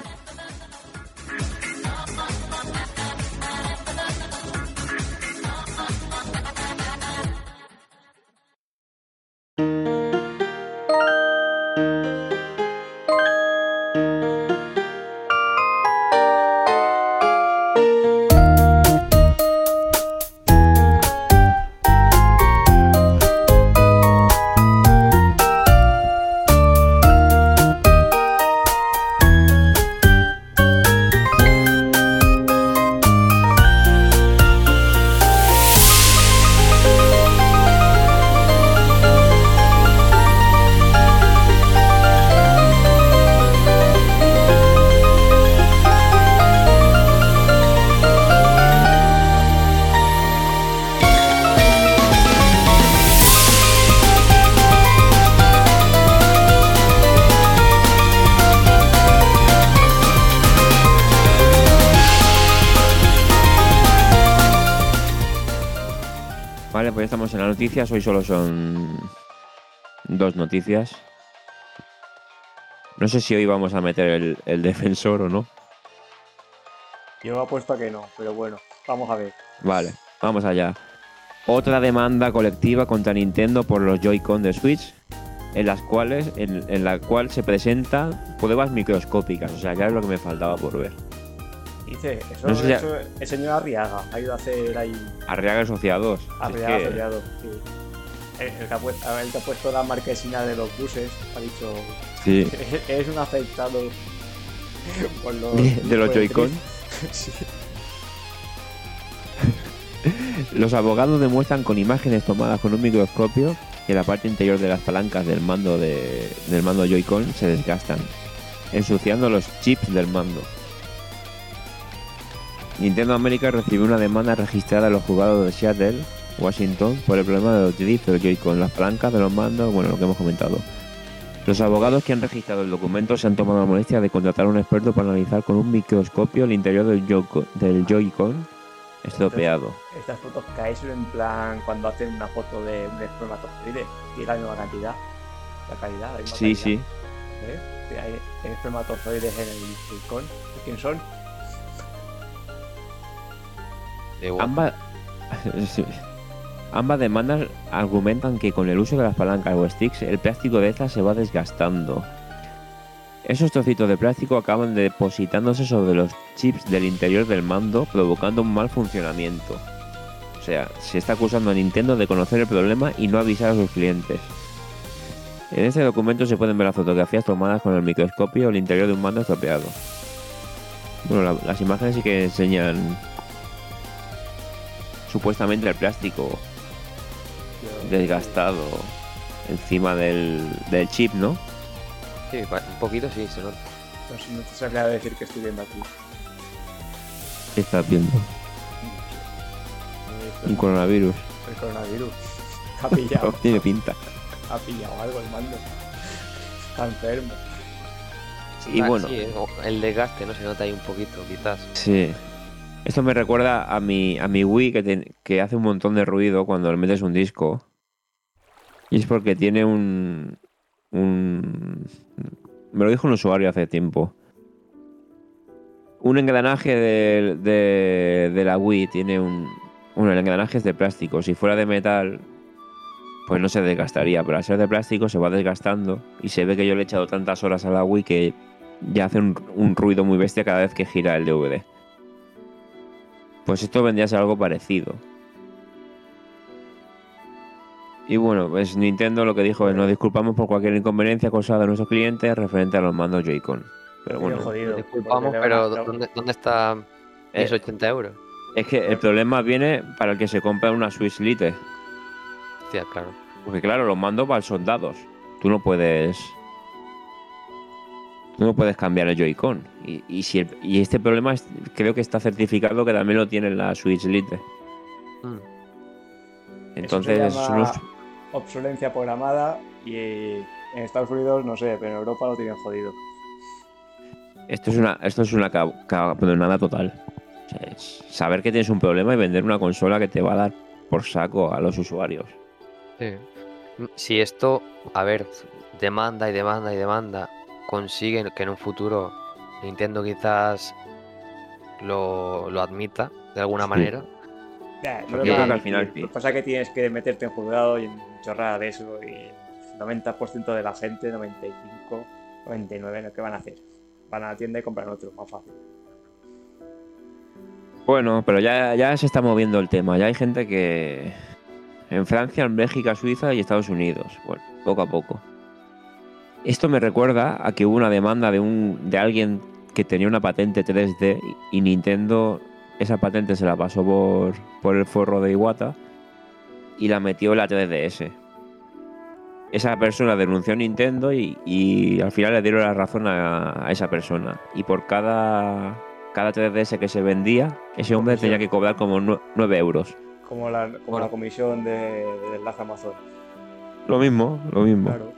Vale, pues ya estamos en las noticias. Hoy solo son 2 noticias. No sé si hoy vamos a meter el defensor o no. Yo apuesto a que no, pero bueno, vamos a ver. Vale, vamos allá. Otra demanda colectiva contra Nintendo por los Joy-Con de Switch, en la cual se presenta pruebas microscópicas. O sea, ya es lo que me faltaba por ver. Dice, eso, No sé si eso el señor Arriaga ha ido a hacer ahí. Arriaga Asociados. Arriaga Es que- asociado, sí. El que ha puesto la marquesina de los buses ha dicho: Sí, es un afectado por los, de los por el Joy-Con. drift". Sí. Los abogados demuestran con imágenes tomadas con un microscopio que la parte interior de las palancas del mando Joy-Con se desgastan, ensuciando los chips del mando. Nintendo América recibió una demanda registrada en los juzgados de Seattle, Washington, por el problema de los drift del Joy-Con, las palancas de los mandos, bueno, lo que hemos comentado. Los abogados que han registrado el documento se han tomado la molestia de contratar a un experto para analizar con un microscopio el interior del Joy-Con estropeado. Estas fotos caes en plan cuando hacen una foto de un espermatozoide. Tiene la misma cantidad. La calidad, la misma Sí, calidad. sí. ¿Ves? Que hay espermatozoides en el Joy-Con. ¿Quién son? Da igual. Sí. Ambas demandas argumentan que con el uso de las palancas o sticks el plástico de estas se va desgastando. Esos trocitos de plástico acaban depositándose sobre los chips del interior del mando, provocando un mal funcionamiento. O sea, se está acusando a Nintendo de conocer el problema y no avisar a sus clientes. En este documento se pueden ver las fotografías tomadas con el microscopio el interior de un mando estropeado. Bueno, las imágenes sí que enseñan supuestamente el plástico desgastado encima del chip, ¿no? Sí, un poquito sí, se nota. No te sabría decir que estoy viendo aquí. ¿Qué estás viendo? Un coronavirus. El coronavirus. Ha pillado. Tiene pinta. Ha pillado algo el mando. Está enfermo. Y bueno, Sí, el desgaste, ¿no? Se nota ahí un poquito, quizás. sí. Esto me recuerda a mi Wii que hace un montón de ruido cuando le metes un disco. Y es porque tiene me lo dijo un usuario hace tiempo. Un engranaje de la Wii tiene el engranaje es de plástico. Si fuera de metal, pues no se desgastaría. Pero al ser de plástico se va desgastando. Y se ve que yo le he echado tantas horas a la Wii que ya hace un ruido muy bestia cada vez que gira el DVD. Pues esto vendría a ser algo parecido. Y bueno, pues Nintendo lo que dijo es: nos disculpamos por cualquier inconveniencia causada a nuestros clientes referente a los mandos Joy-Con. Pero Bien bueno, jodido. Disculpamos, porque pero le van a- ¿dónde están esos 80 euros? es que el problema viene para el que se compra una Switch Lite. Hostia, claro. Porque claro, los mandos van soldados. Tú no puedes cambiar el Joy-Con. Y este problema creo que está certificado que también lo tiene la Switch Lite. Mm. Entonces, Eso se llama son obsolencia programada y en Estados Unidos no sé, pero en Europa lo tienen jodido. esto es una cabronada total. O sea, es saber que tienes un problema y vender una consola que te va a dar por saco a los usuarios. Sí. Si esto, a ver, demanda y demanda y demanda, consigue que en un futuro Nintendo quizás lo admita de alguna Sí. manera. Ya, Yo lo creo van a que al final admitir. sí. Lo que pasa es que tienes que meterte en juzgado y en chorrada de eso y el 90% de la gente, 95, 99, ¿no? ¿Qué van a hacer? Van a la tienda y compran otro, más fácil. Bueno, pero ya se está moviendo el tema. Ya hay gente que en Francia, en Bélgica, Suiza y Estados Unidos. Bueno, poco a poco. Esto me recuerda a que hubo una demanda de alguien que tenía una patente 3D y Nintendo esa patente se la pasó por el forro de Iwata y la metió en la 3DS. Esa persona denunció a Nintendo y al final le dieron la razón a esa persona. Y por cada 3DS que se vendía, ese hombre Comisión. tenía que cobrar como 9 euros. Como la Bueno. comisión de enlace Amazon. Lo mismo. Claro.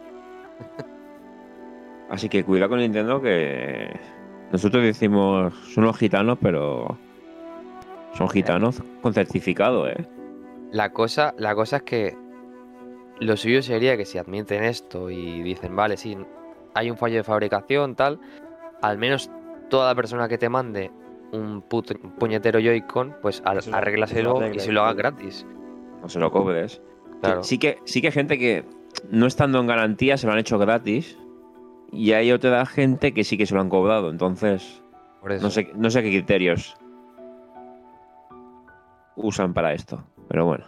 Así que cuidado con Nintendo, que nosotros decimos son los gitanos, pero son gitanos con certificado, ¿eh? La cosa es que lo suyo sería que si admiten esto y dicen, vale, sí, hay un fallo de fabricación, tal, al menos toda la persona que te mande un puñetero Joy-Con, pues Que se lo arréglaselo arregle, y se lo haga sí. gratis. No se lo cobres. Claro. Sí que hay gente que, no estando en garantía, se lo han hecho gratis. Y hay otra gente que sí que se lo han cobrado. Entonces, Por eso. no sé qué criterios usan para esto. Pero bueno.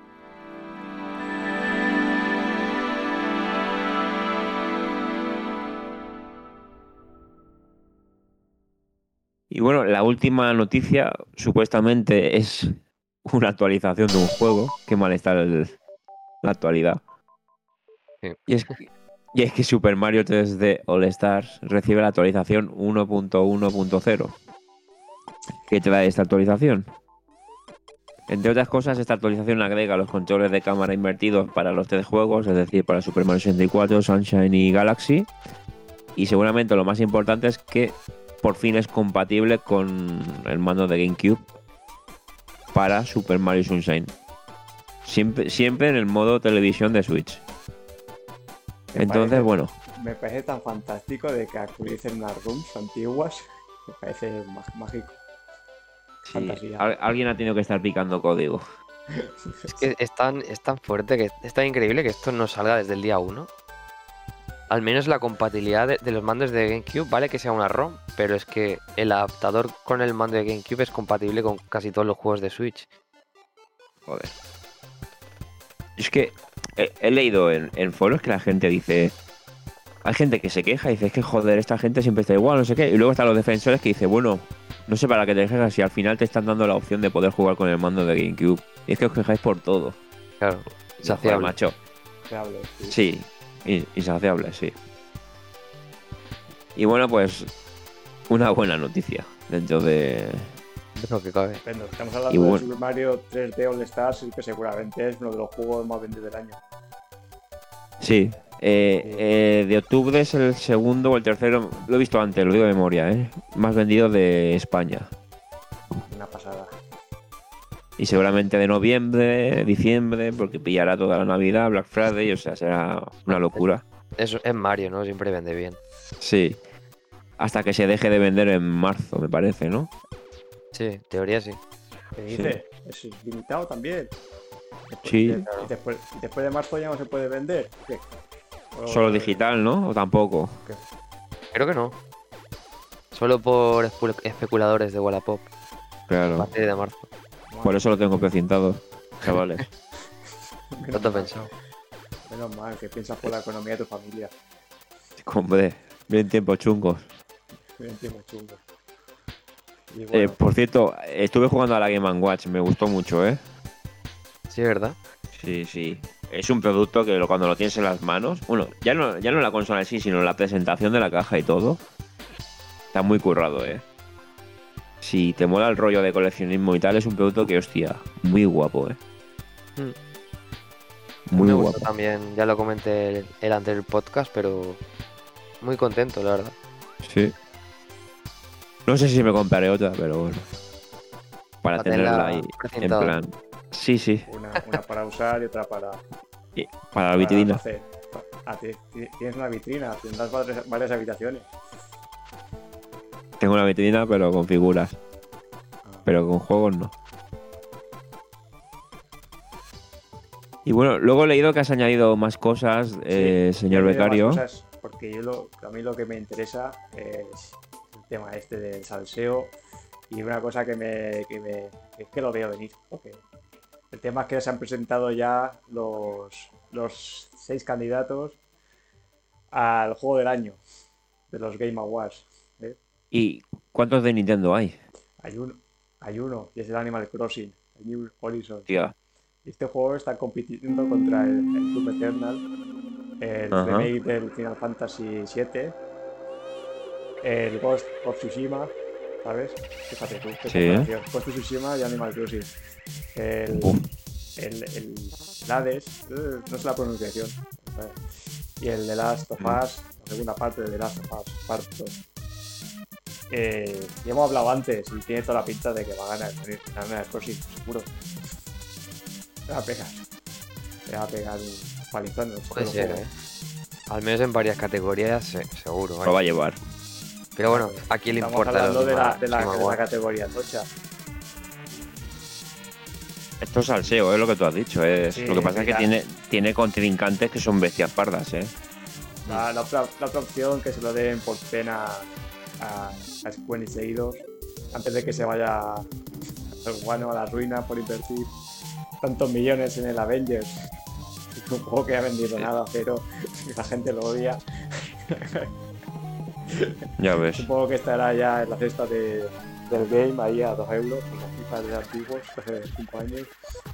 Y bueno, la última noticia supuestamente es una actualización de un juego. Qué mal está la actualidad. Sí. Y es que Super Mario 3D All Stars recibe la actualización 1.1.0. ¿Qué trae esta actualización? Entre otras cosas, esta actualización agrega los controles de cámara invertidos para los 3 juegos, es decir, para Super Mario 64, Sunshine y Galaxy. Y seguramente lo más importante es que por fin es compatible con el mando de GameCube para Super Mario Sunshine. Siempre en el modo televisión de Switch. Entonces, bueno, Me parece tan fantástico de que actualicen unas ROMs antiguas. Me parece mágico. sí, Fantasía. alguien ha tenido que estar picando código. Es que es tan fuerte, que es tan increíble que esto no salga desde el día 1. Al menos la compatibilidad de los mandos de GameCube, vale que sea una ROM, pero es que el adaptador con el mando de GameCube es compatible con casi todos los juegos de Switch. Joder. Es que he leído en foros que la gente dice: hay gente que se queja y dice, es que joder, esta gente siempre está igual, no sé qué. Y luego están los defensores que dicen, bueno, no sé para qué te quejas si al final te están dando la opción de poder jugar con el mando de GameCube. Y es que os quejáis por todo. Claro, Joder, saciable. macho. Se hable, sí. Sí, insaciable, sí. Y bueno, pues una buena noticia dentro de... Es lo que cabe. Estupendo. Estamos Y hablando bueno. de Super Mario 3D All Stars, que seguramente es uno de los juegos más vendidos del año. Sí. De octubre es el segundo o el tercero, lo he visto antes, lo digo de memoria, más vendido de España. Una pasada. Y seguramente de noviembre, diciembre, porque pillará toda la Navidad, Black Friday, o sea, será una locura. Eso es Mario, ¿no? Siempre vende bien. Sí. Hasta que se deje de vender en marzo, me parece, ¿no? Sí, en teoría sí. ¿Qué dice? Es limitado también. Sí. Y después de marzo ya no se puede vender. ¿Qué? Solo digital, ¿no? O tampoco. Creo que no. Solo por especuladores de Wallapop. A Claro. partir de marzo. Por eso lo tengo precintado, chavales. No te he pensado. Menos mal, que piensas por la economía de tu familia. Hombre, bien tiempos chungos. Bien, tiempo chungo. Y bueno, Por cierto, estuve jugando a la Game & Watch, me gustó mucho, ¿eh? Sí, ¿verdad? Sí, sí. Es un producto que cuando lo tienes en las manos, bueno, ya no la consola en sí, sino la presentación de la caja y todo, está muy currado, ¿eh? Si te mola el rollo de coleccionismo y tal, es un producto que, hostia, muy guapo, ¿eh? Muy Me guapo. gustó también, ya lo comenté el anterior podcast, pero muy contento, la verdad. Sí. No sé si me compraré otra, pero bueno. Para Para tenerla tenerla ahí, en precintada. plan. Sí, sí. una para usar y otra para Para la vitrina. hacer. Tienes una vitrina, tendrás varias habitaciones. Tengo una vitrina, pero con figuras. Pero con juegos no. Y bueno, luego he leído que has añadido más cosas, Sí, señor y hay becario. más cosas, porque a mí lo que me interesa es el tema este del salseo y una cosa que es que lo veo venir. Porque el tema es que se han presentado ya los 6 candidatos al juego del año de los Game Awards. ¿eh? ¿Y cuántos de Nintendo hay? Hay uno, y es el Animal Crossing, el New Horizons. Tía. Y este juego está compitiendo contra el Doom Eternal, el Ajá. remake del Final Fantasy VII, el Ghost of Tsushima, ¿sabes? Fíjate tú, qué Sí. comparación. Ghost of Tsushima y Animal Crossing. El Hades, no sé la pronunciación, ¿sabes? Y el The Last of Us, la segunda parte de The Last of Us, Part 2. Ya hemos hablado antes y tiene toda la pinta de que va a ganar el Animal Crossing, seguro. Se va a pegar un palizón. Puede ser, ¿eh? Al menos en varias categorías, seguro. Lo va a llevar. Pero bueno, ¿a quién le Estamos importa hablando de la Game Awards? categoría tocha. Esto es salseo, es lo que tú has dicho. Sí, lo que pasa es que mira. tiene contrincantes que son bestias pardas, ¿eh? La otra opción que se lo den por pena a Square y seguidos antes de que se vaya al guano, a la ruina por invertir tantos millones en el Avengers. Un juego que ha vendido nada, pero la gente lo odia. Ya ves. Supongo que estará ya en la cesta del game ahí a 2 euros con las cifras de antiguos hace 5 años.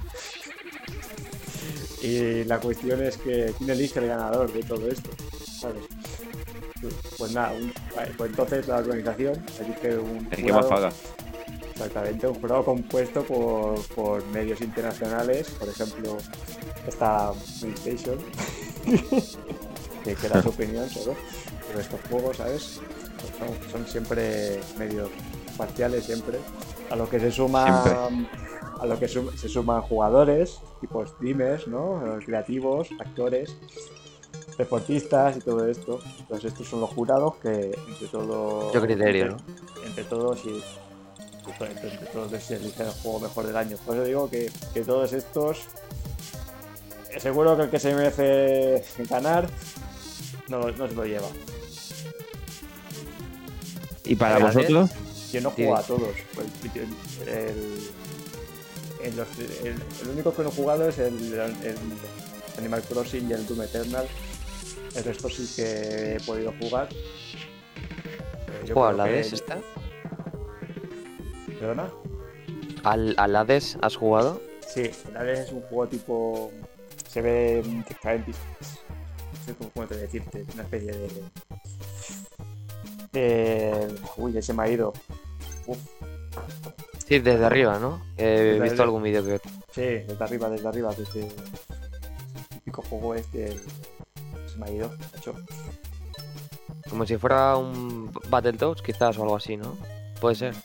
Y la cuestión es que quién elige el ganador de todo esto, ¿sabes? Pues nada, pues entonces la organización elige un El que más paga. exactamente, un jurado compuesto por medios internacionales, por ejemplo, está PlayStation, que da su opinión sobre estos juegos, ¿sabes? Son siempre medios parciales, siempre. A lo que se suman, se suman jugadores, tipo streamers, ¿no? Creativos, actores, deportistas y todo esto. Entonces estos son los jurados que entre todos... Mucho criterio, ¿no? Entre todos y entre todos se elige el juego mejor del año. Por eso digo que todos estos, seguro que el que se merece ganar no se lo lleva. ¿Y para ¿Verdad? vosotros? Yo no juego a todos. Pues, el único que no he jugado es el Animal Crossing y el Doom Eternal. El resto sí que he podido jugar. Yo ¿Juega creo al que- Hades esta? ¿Perdona? ¿Al Hades has jugado? Sí, el Hades es un juego tipo... Se ve transparente. No sé cómo te decirte. Una especie de... Uy, ya se me ha ido. Uf, Sí, desde arriba, ¿no? He Desde visto arriba. algún vídeo que... sí, desde arriba. Desde el típico juego este... Se me ha ido, macho. Como si fuera un Battletoads, quizás, o algo así, ¿no? Puede ser.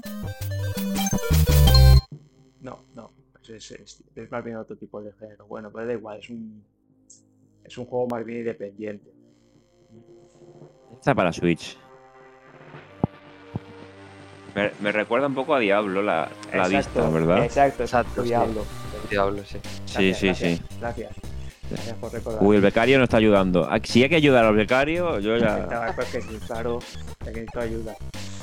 No. Es más bien otro tipo de género. Bueno, pero da igual, es un juego más bien independiente. Está para Switch. Me recuerda un poco a Diablo la vista, ¿verdad? Exacto, sí. Diablo. Diablo, sí. Sí, sí. Gracias por recordar. Uy, el becario no está ayudando. Si hay que ayudar al becario, yo ya. Estaba pues que sí, claro, que necesito ayuda.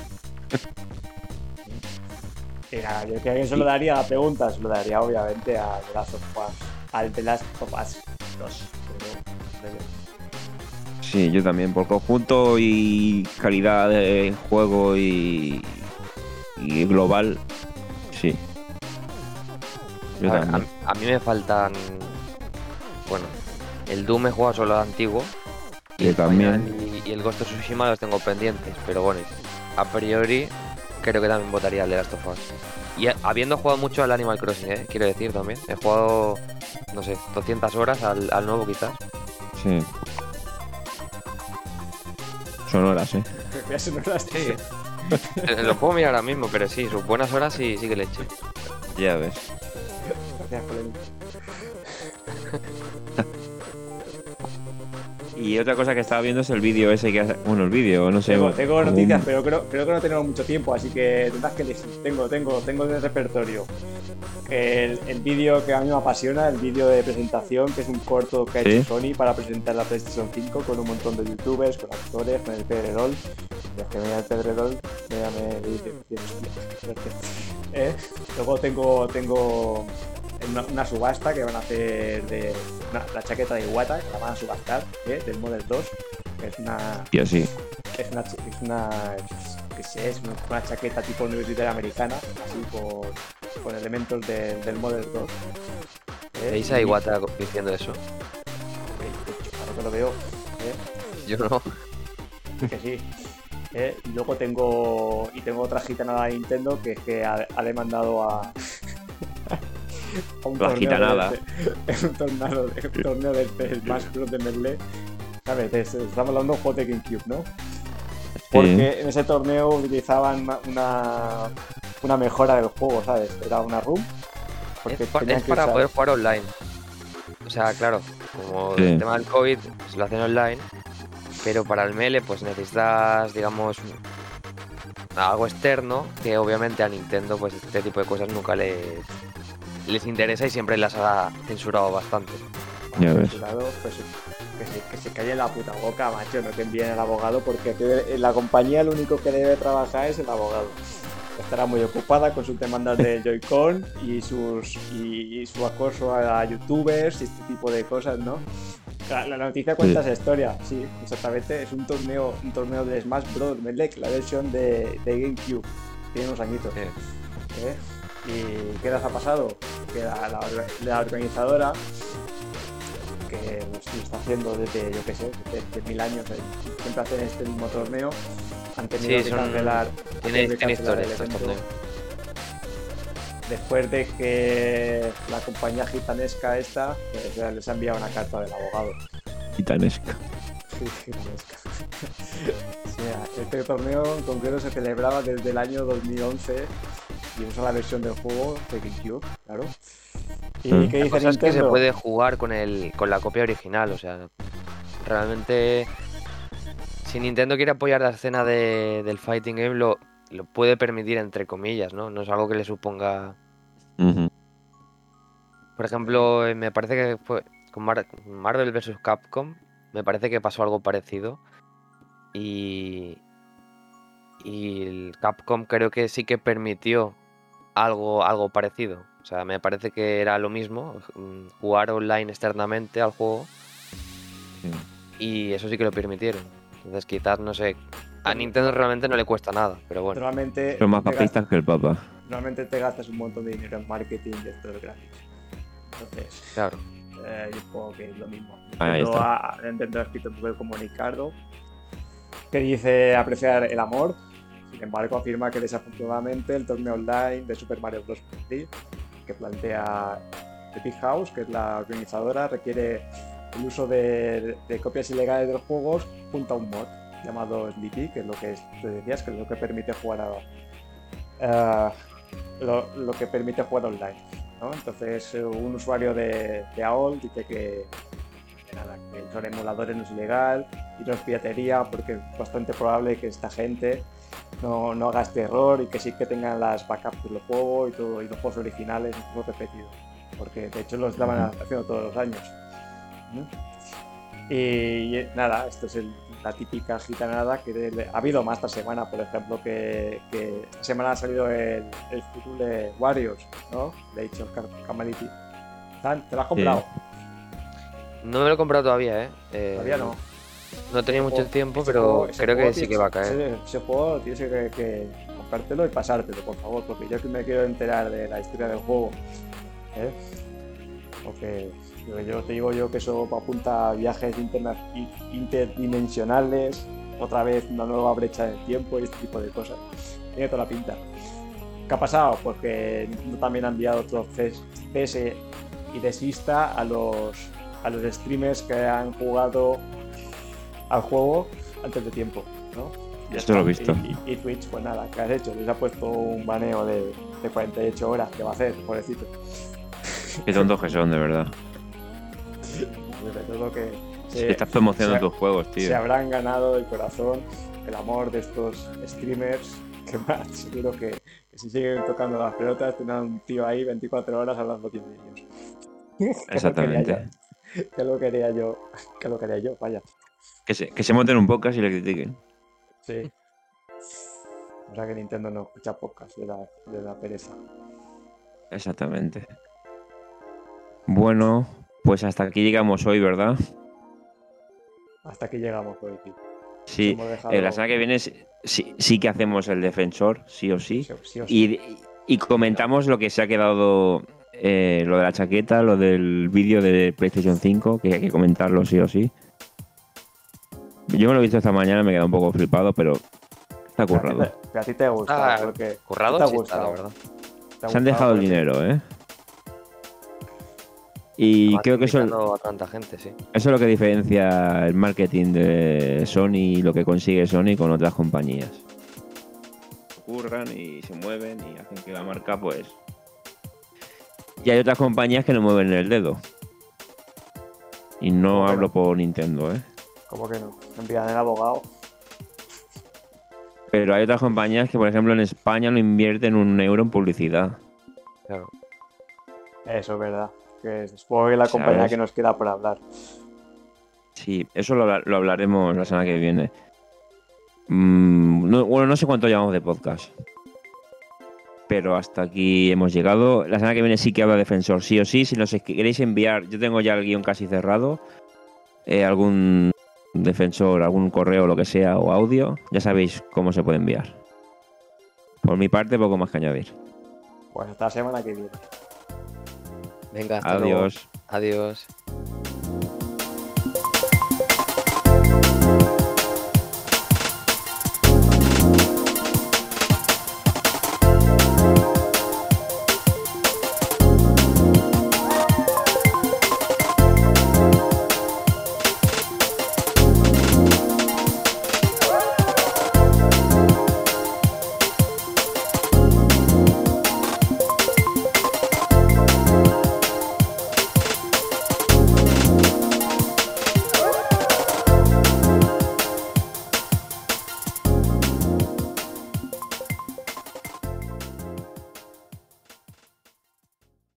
Y nada, yo creo que se lo daría a preguntas, se lo daría obviamente a The Last of Us, al The Last of Us 2. Pero, Sí, yo también, por conjunto y calidad de juego y global, sí. Yo A ver, también. a mí me faltan... Bueno, el Doom he jugado solo al antiguo. Y Yo el también. Final y el Ghost of Tsushima los tengo pendientes. Pero bueno, a priori creo que también votaría al The Last of Us. Y habiendo jugado mucho al Animal Crossing, quiero decir también. He jugado, no sé, 200 horas al nuevo quizás. Sí. Son horas, ¿eh? ya se nos las Sí. Lo puedo mirar ahora mismo, pero sí, sus buenas horas sí que le eché. Ya ves. Gracias por el... Y otra cosa que estaba viendo es el vídeo ese que hace. Bueno, el vídeo, no sé. Tengo como noticias, un- pero creo que no tenemos mucho tiempo, así que tendrás que elegir. Tengo en el repertorio el vídeo que a mí me apasiona, el vídeo de presentación, que es un corto que ha ¿Sí? hecho Sony para presentar la PlayStation 5 con un montón de youtubers, con actores, con el Pedrerol. Y es que mira el Pedrerol, me dice, Luego tengo una subasta que van a hacer de la chaqueta de Iwata, que la van a subastar, del Model 2, que es una Tío, sí. una chaqueta tipo universitaria americana, así con elementos del Model 2. ¿Veis a Iwata diciendo eso? Claro que lo veo, Yo no. que sí. Y luego tengo otra gitanada de Nintendo que es que ha demandado a un La gitanada. un torneo de Smash Bros de Melee. ¿Sabes? Estamos hablando de un juego de GameCube, ¿no? Porque en ese torneo utilizaban una mejora del juego, ¿sabes? Era una room. Porque Es tenían que para usar- poder jugar online. O sea, claro, como Sí. el tema del COVID pues lo hacen online, pero para el Melee pues necesitas, digamos, algo externo que obviamente a Nintendo pues este tipo de cosas nunca les interesa y siempre las ha censurado bastante. Ya ves. censurado, pues, que se calle la puta boca, macho, no te envíen el abogado porque aquí en la compañía lo único que debe trabajar es el abogado. Estará muy ocupada con sus demandas de Joy-Con y su acoso a youtubers y este tipo de cosas, ¿no? La noticia cuenta esa historia, sí, exactamente. Es un torneo de Smash Bros. Melee, la versión de GameCube. Tiene unos añitos. ¿Y qué les ha pasado? Que la organizadora, que lo está haciendo desde, yo qué sé, desde 1000 años, siempre hacen este mismo torneo, han tenido que cancelar. Tiene historia el estos evento. torneos. Después de que la compañía gitanesca esta pues, les ha enviado una carta del abogado. Gitanesca. Sí, gitanesca. Este torneo en concreto se celebraba desde el año 2011 y usa la versión del juego de GameCube, claro. ¿Y qué La dice cosa es que se Nintendo? puede jugar con la copia original, o sea, realmente si Nintendo quiere apoyar la escena del fighting game lo puede permitir entre comillas, ¿no? No es algo que le suponga. Ujú. Por ejemplo, me parece que fue con Marvel vs. Capcom, me parece que pasó algo parecido y el Capcom creo que sí que permitió algo parecido. O sea, me parece que era lo mismo, jugar online externamente al juego. Sí. y eso sí que lo permitieron. Entonces quizás, no sé, a Nintendo realmente no le cuesta nada, pero bueno. Normalmente Son más te papistas que el Papa. normalmente te gastas un montón de dinero en marketing de estos gratis. Entonces, Claro. yo supongo que es lo mismo. Ahí Nintendo ha escrito un comunicado que dice apreciar el amor. Sin embargo, afirma que desafortunadamente el torneo online de Super Mario Bros. Wii que plantea Epic House, que es la organizadora, requiere el uso de copias ilegales de los juegos junto a un mod llamado Sleepy, que es lo que tú decías, que es lo que permite jugar lo que permite jugar online, ¿no? Entonces, un usuario de AOL dice que nada, que son emuladores no es ilegal y no es piratería, porque es bastante probable que esta gente no haga este error y que sí que tengan las backups de los juegos y todo, y los juegos originales incluso repetidos, porque de hecho los estaban haciendo todos los años, ¿no? Y nada, esto es la típica gitanada que ha habido más esta semana, por ejemplo, que esta semana ha salido el Hyrule Warriors, ¿no? De hecho, Camality. ¿Te lo has comprado? No me lo he comprado todavía, Todavía no. No he tenido mucho tiempo, Ese pero ese creo que juego sí que va a caer. Ese juego tienes que comprártelo y pasártelo, por favor, porque yo que me quiero enterar de la historia del juego. Porque yo te digo yo que eso apunta a viajes interdimensionales, otra vez una nueva brecha del tiempo y este tipo de cosas. Tiene toda la pinta. ¿Qué ha pasado? Porque Nintendo también ha enviado otro CS y desista a los streamers que han jugado al juego antes de tiempo, ¿no? Esto lo he visto. Y Twitch, pues nada, ¿qué has hecho? Les ha puesto un baneo de 48 horas. ¿Qué va a hacer, pobrecito? Qué tontos que son, de verdad. Sobre todo que Estás promocionando tus juegos, tío. se habrán ganado el corazón, el amor de estos streamers, que más seguro que si siguen tocando las pelotas tendrán un tío ahí 24 horas hablando de ellos. Exactamente. Que lo quería yo, vaya. Que se monten un podcast y le critiquen. Sí. O sea que Nintendo no escucha podcast de la pereza. Exactamente. Bueno, pues hasta aquí llegamos hoy, ¿verdad? Hasta aquí llegamos hoy, tío. Sí, Hemos dejado- la semana que viene sí que hacemos el defensor, sí o sí. Sí o sí. Y comentamos lo que se ha quedado, lo de la chaqueta, lo del vídeo de PlayStation 5, que hay que comentarlo sí o sí. Yo me lo he visto esta mañana, me he quedado un poco flipado, pero está currado. Pero a ti te gusta. Porque Currado te ha sí está, gustado. la verdad. Te ha Se han gustado dejado el porque- dinero, ¿eh? Y Además, creo que invitando a tanta gente, sí. eso es lo que diferencia el marketing de Sony y lo que consigue Sony con otras compañías. Curran y se mueven y hacen que la marca, pues... Y hay otras compañías que no mueven el dedo. Y no ¿Cómo que hablo no? por Nintendo, ¿eh? ¿Cómo que no? Envían el abogado. Pero hay otras compañías que, por ejemplo, en España no invierten un euro en publicidad. Claro. Eso es verdad. Que supongo que es la ¿Sabes? compañía que nos queda por hablar. Sí, eso lo hablaremos la semana que viene. No sé cuánto llevamos de podcast. Pero hasta aquí hemos llegado. La semana que viene sí que habla Defensor, sí o sí. Si nos queréis enviar, yo tengo ya el guión casi cerrado. Algún Defensor, algún correo, lo que sea, o audio, ya sabéis cómo se puede enviar. Por mi parte, poco más que añadir. Pues hasta la semana que viene. Venga, hasta luego. Adiós. Adiós.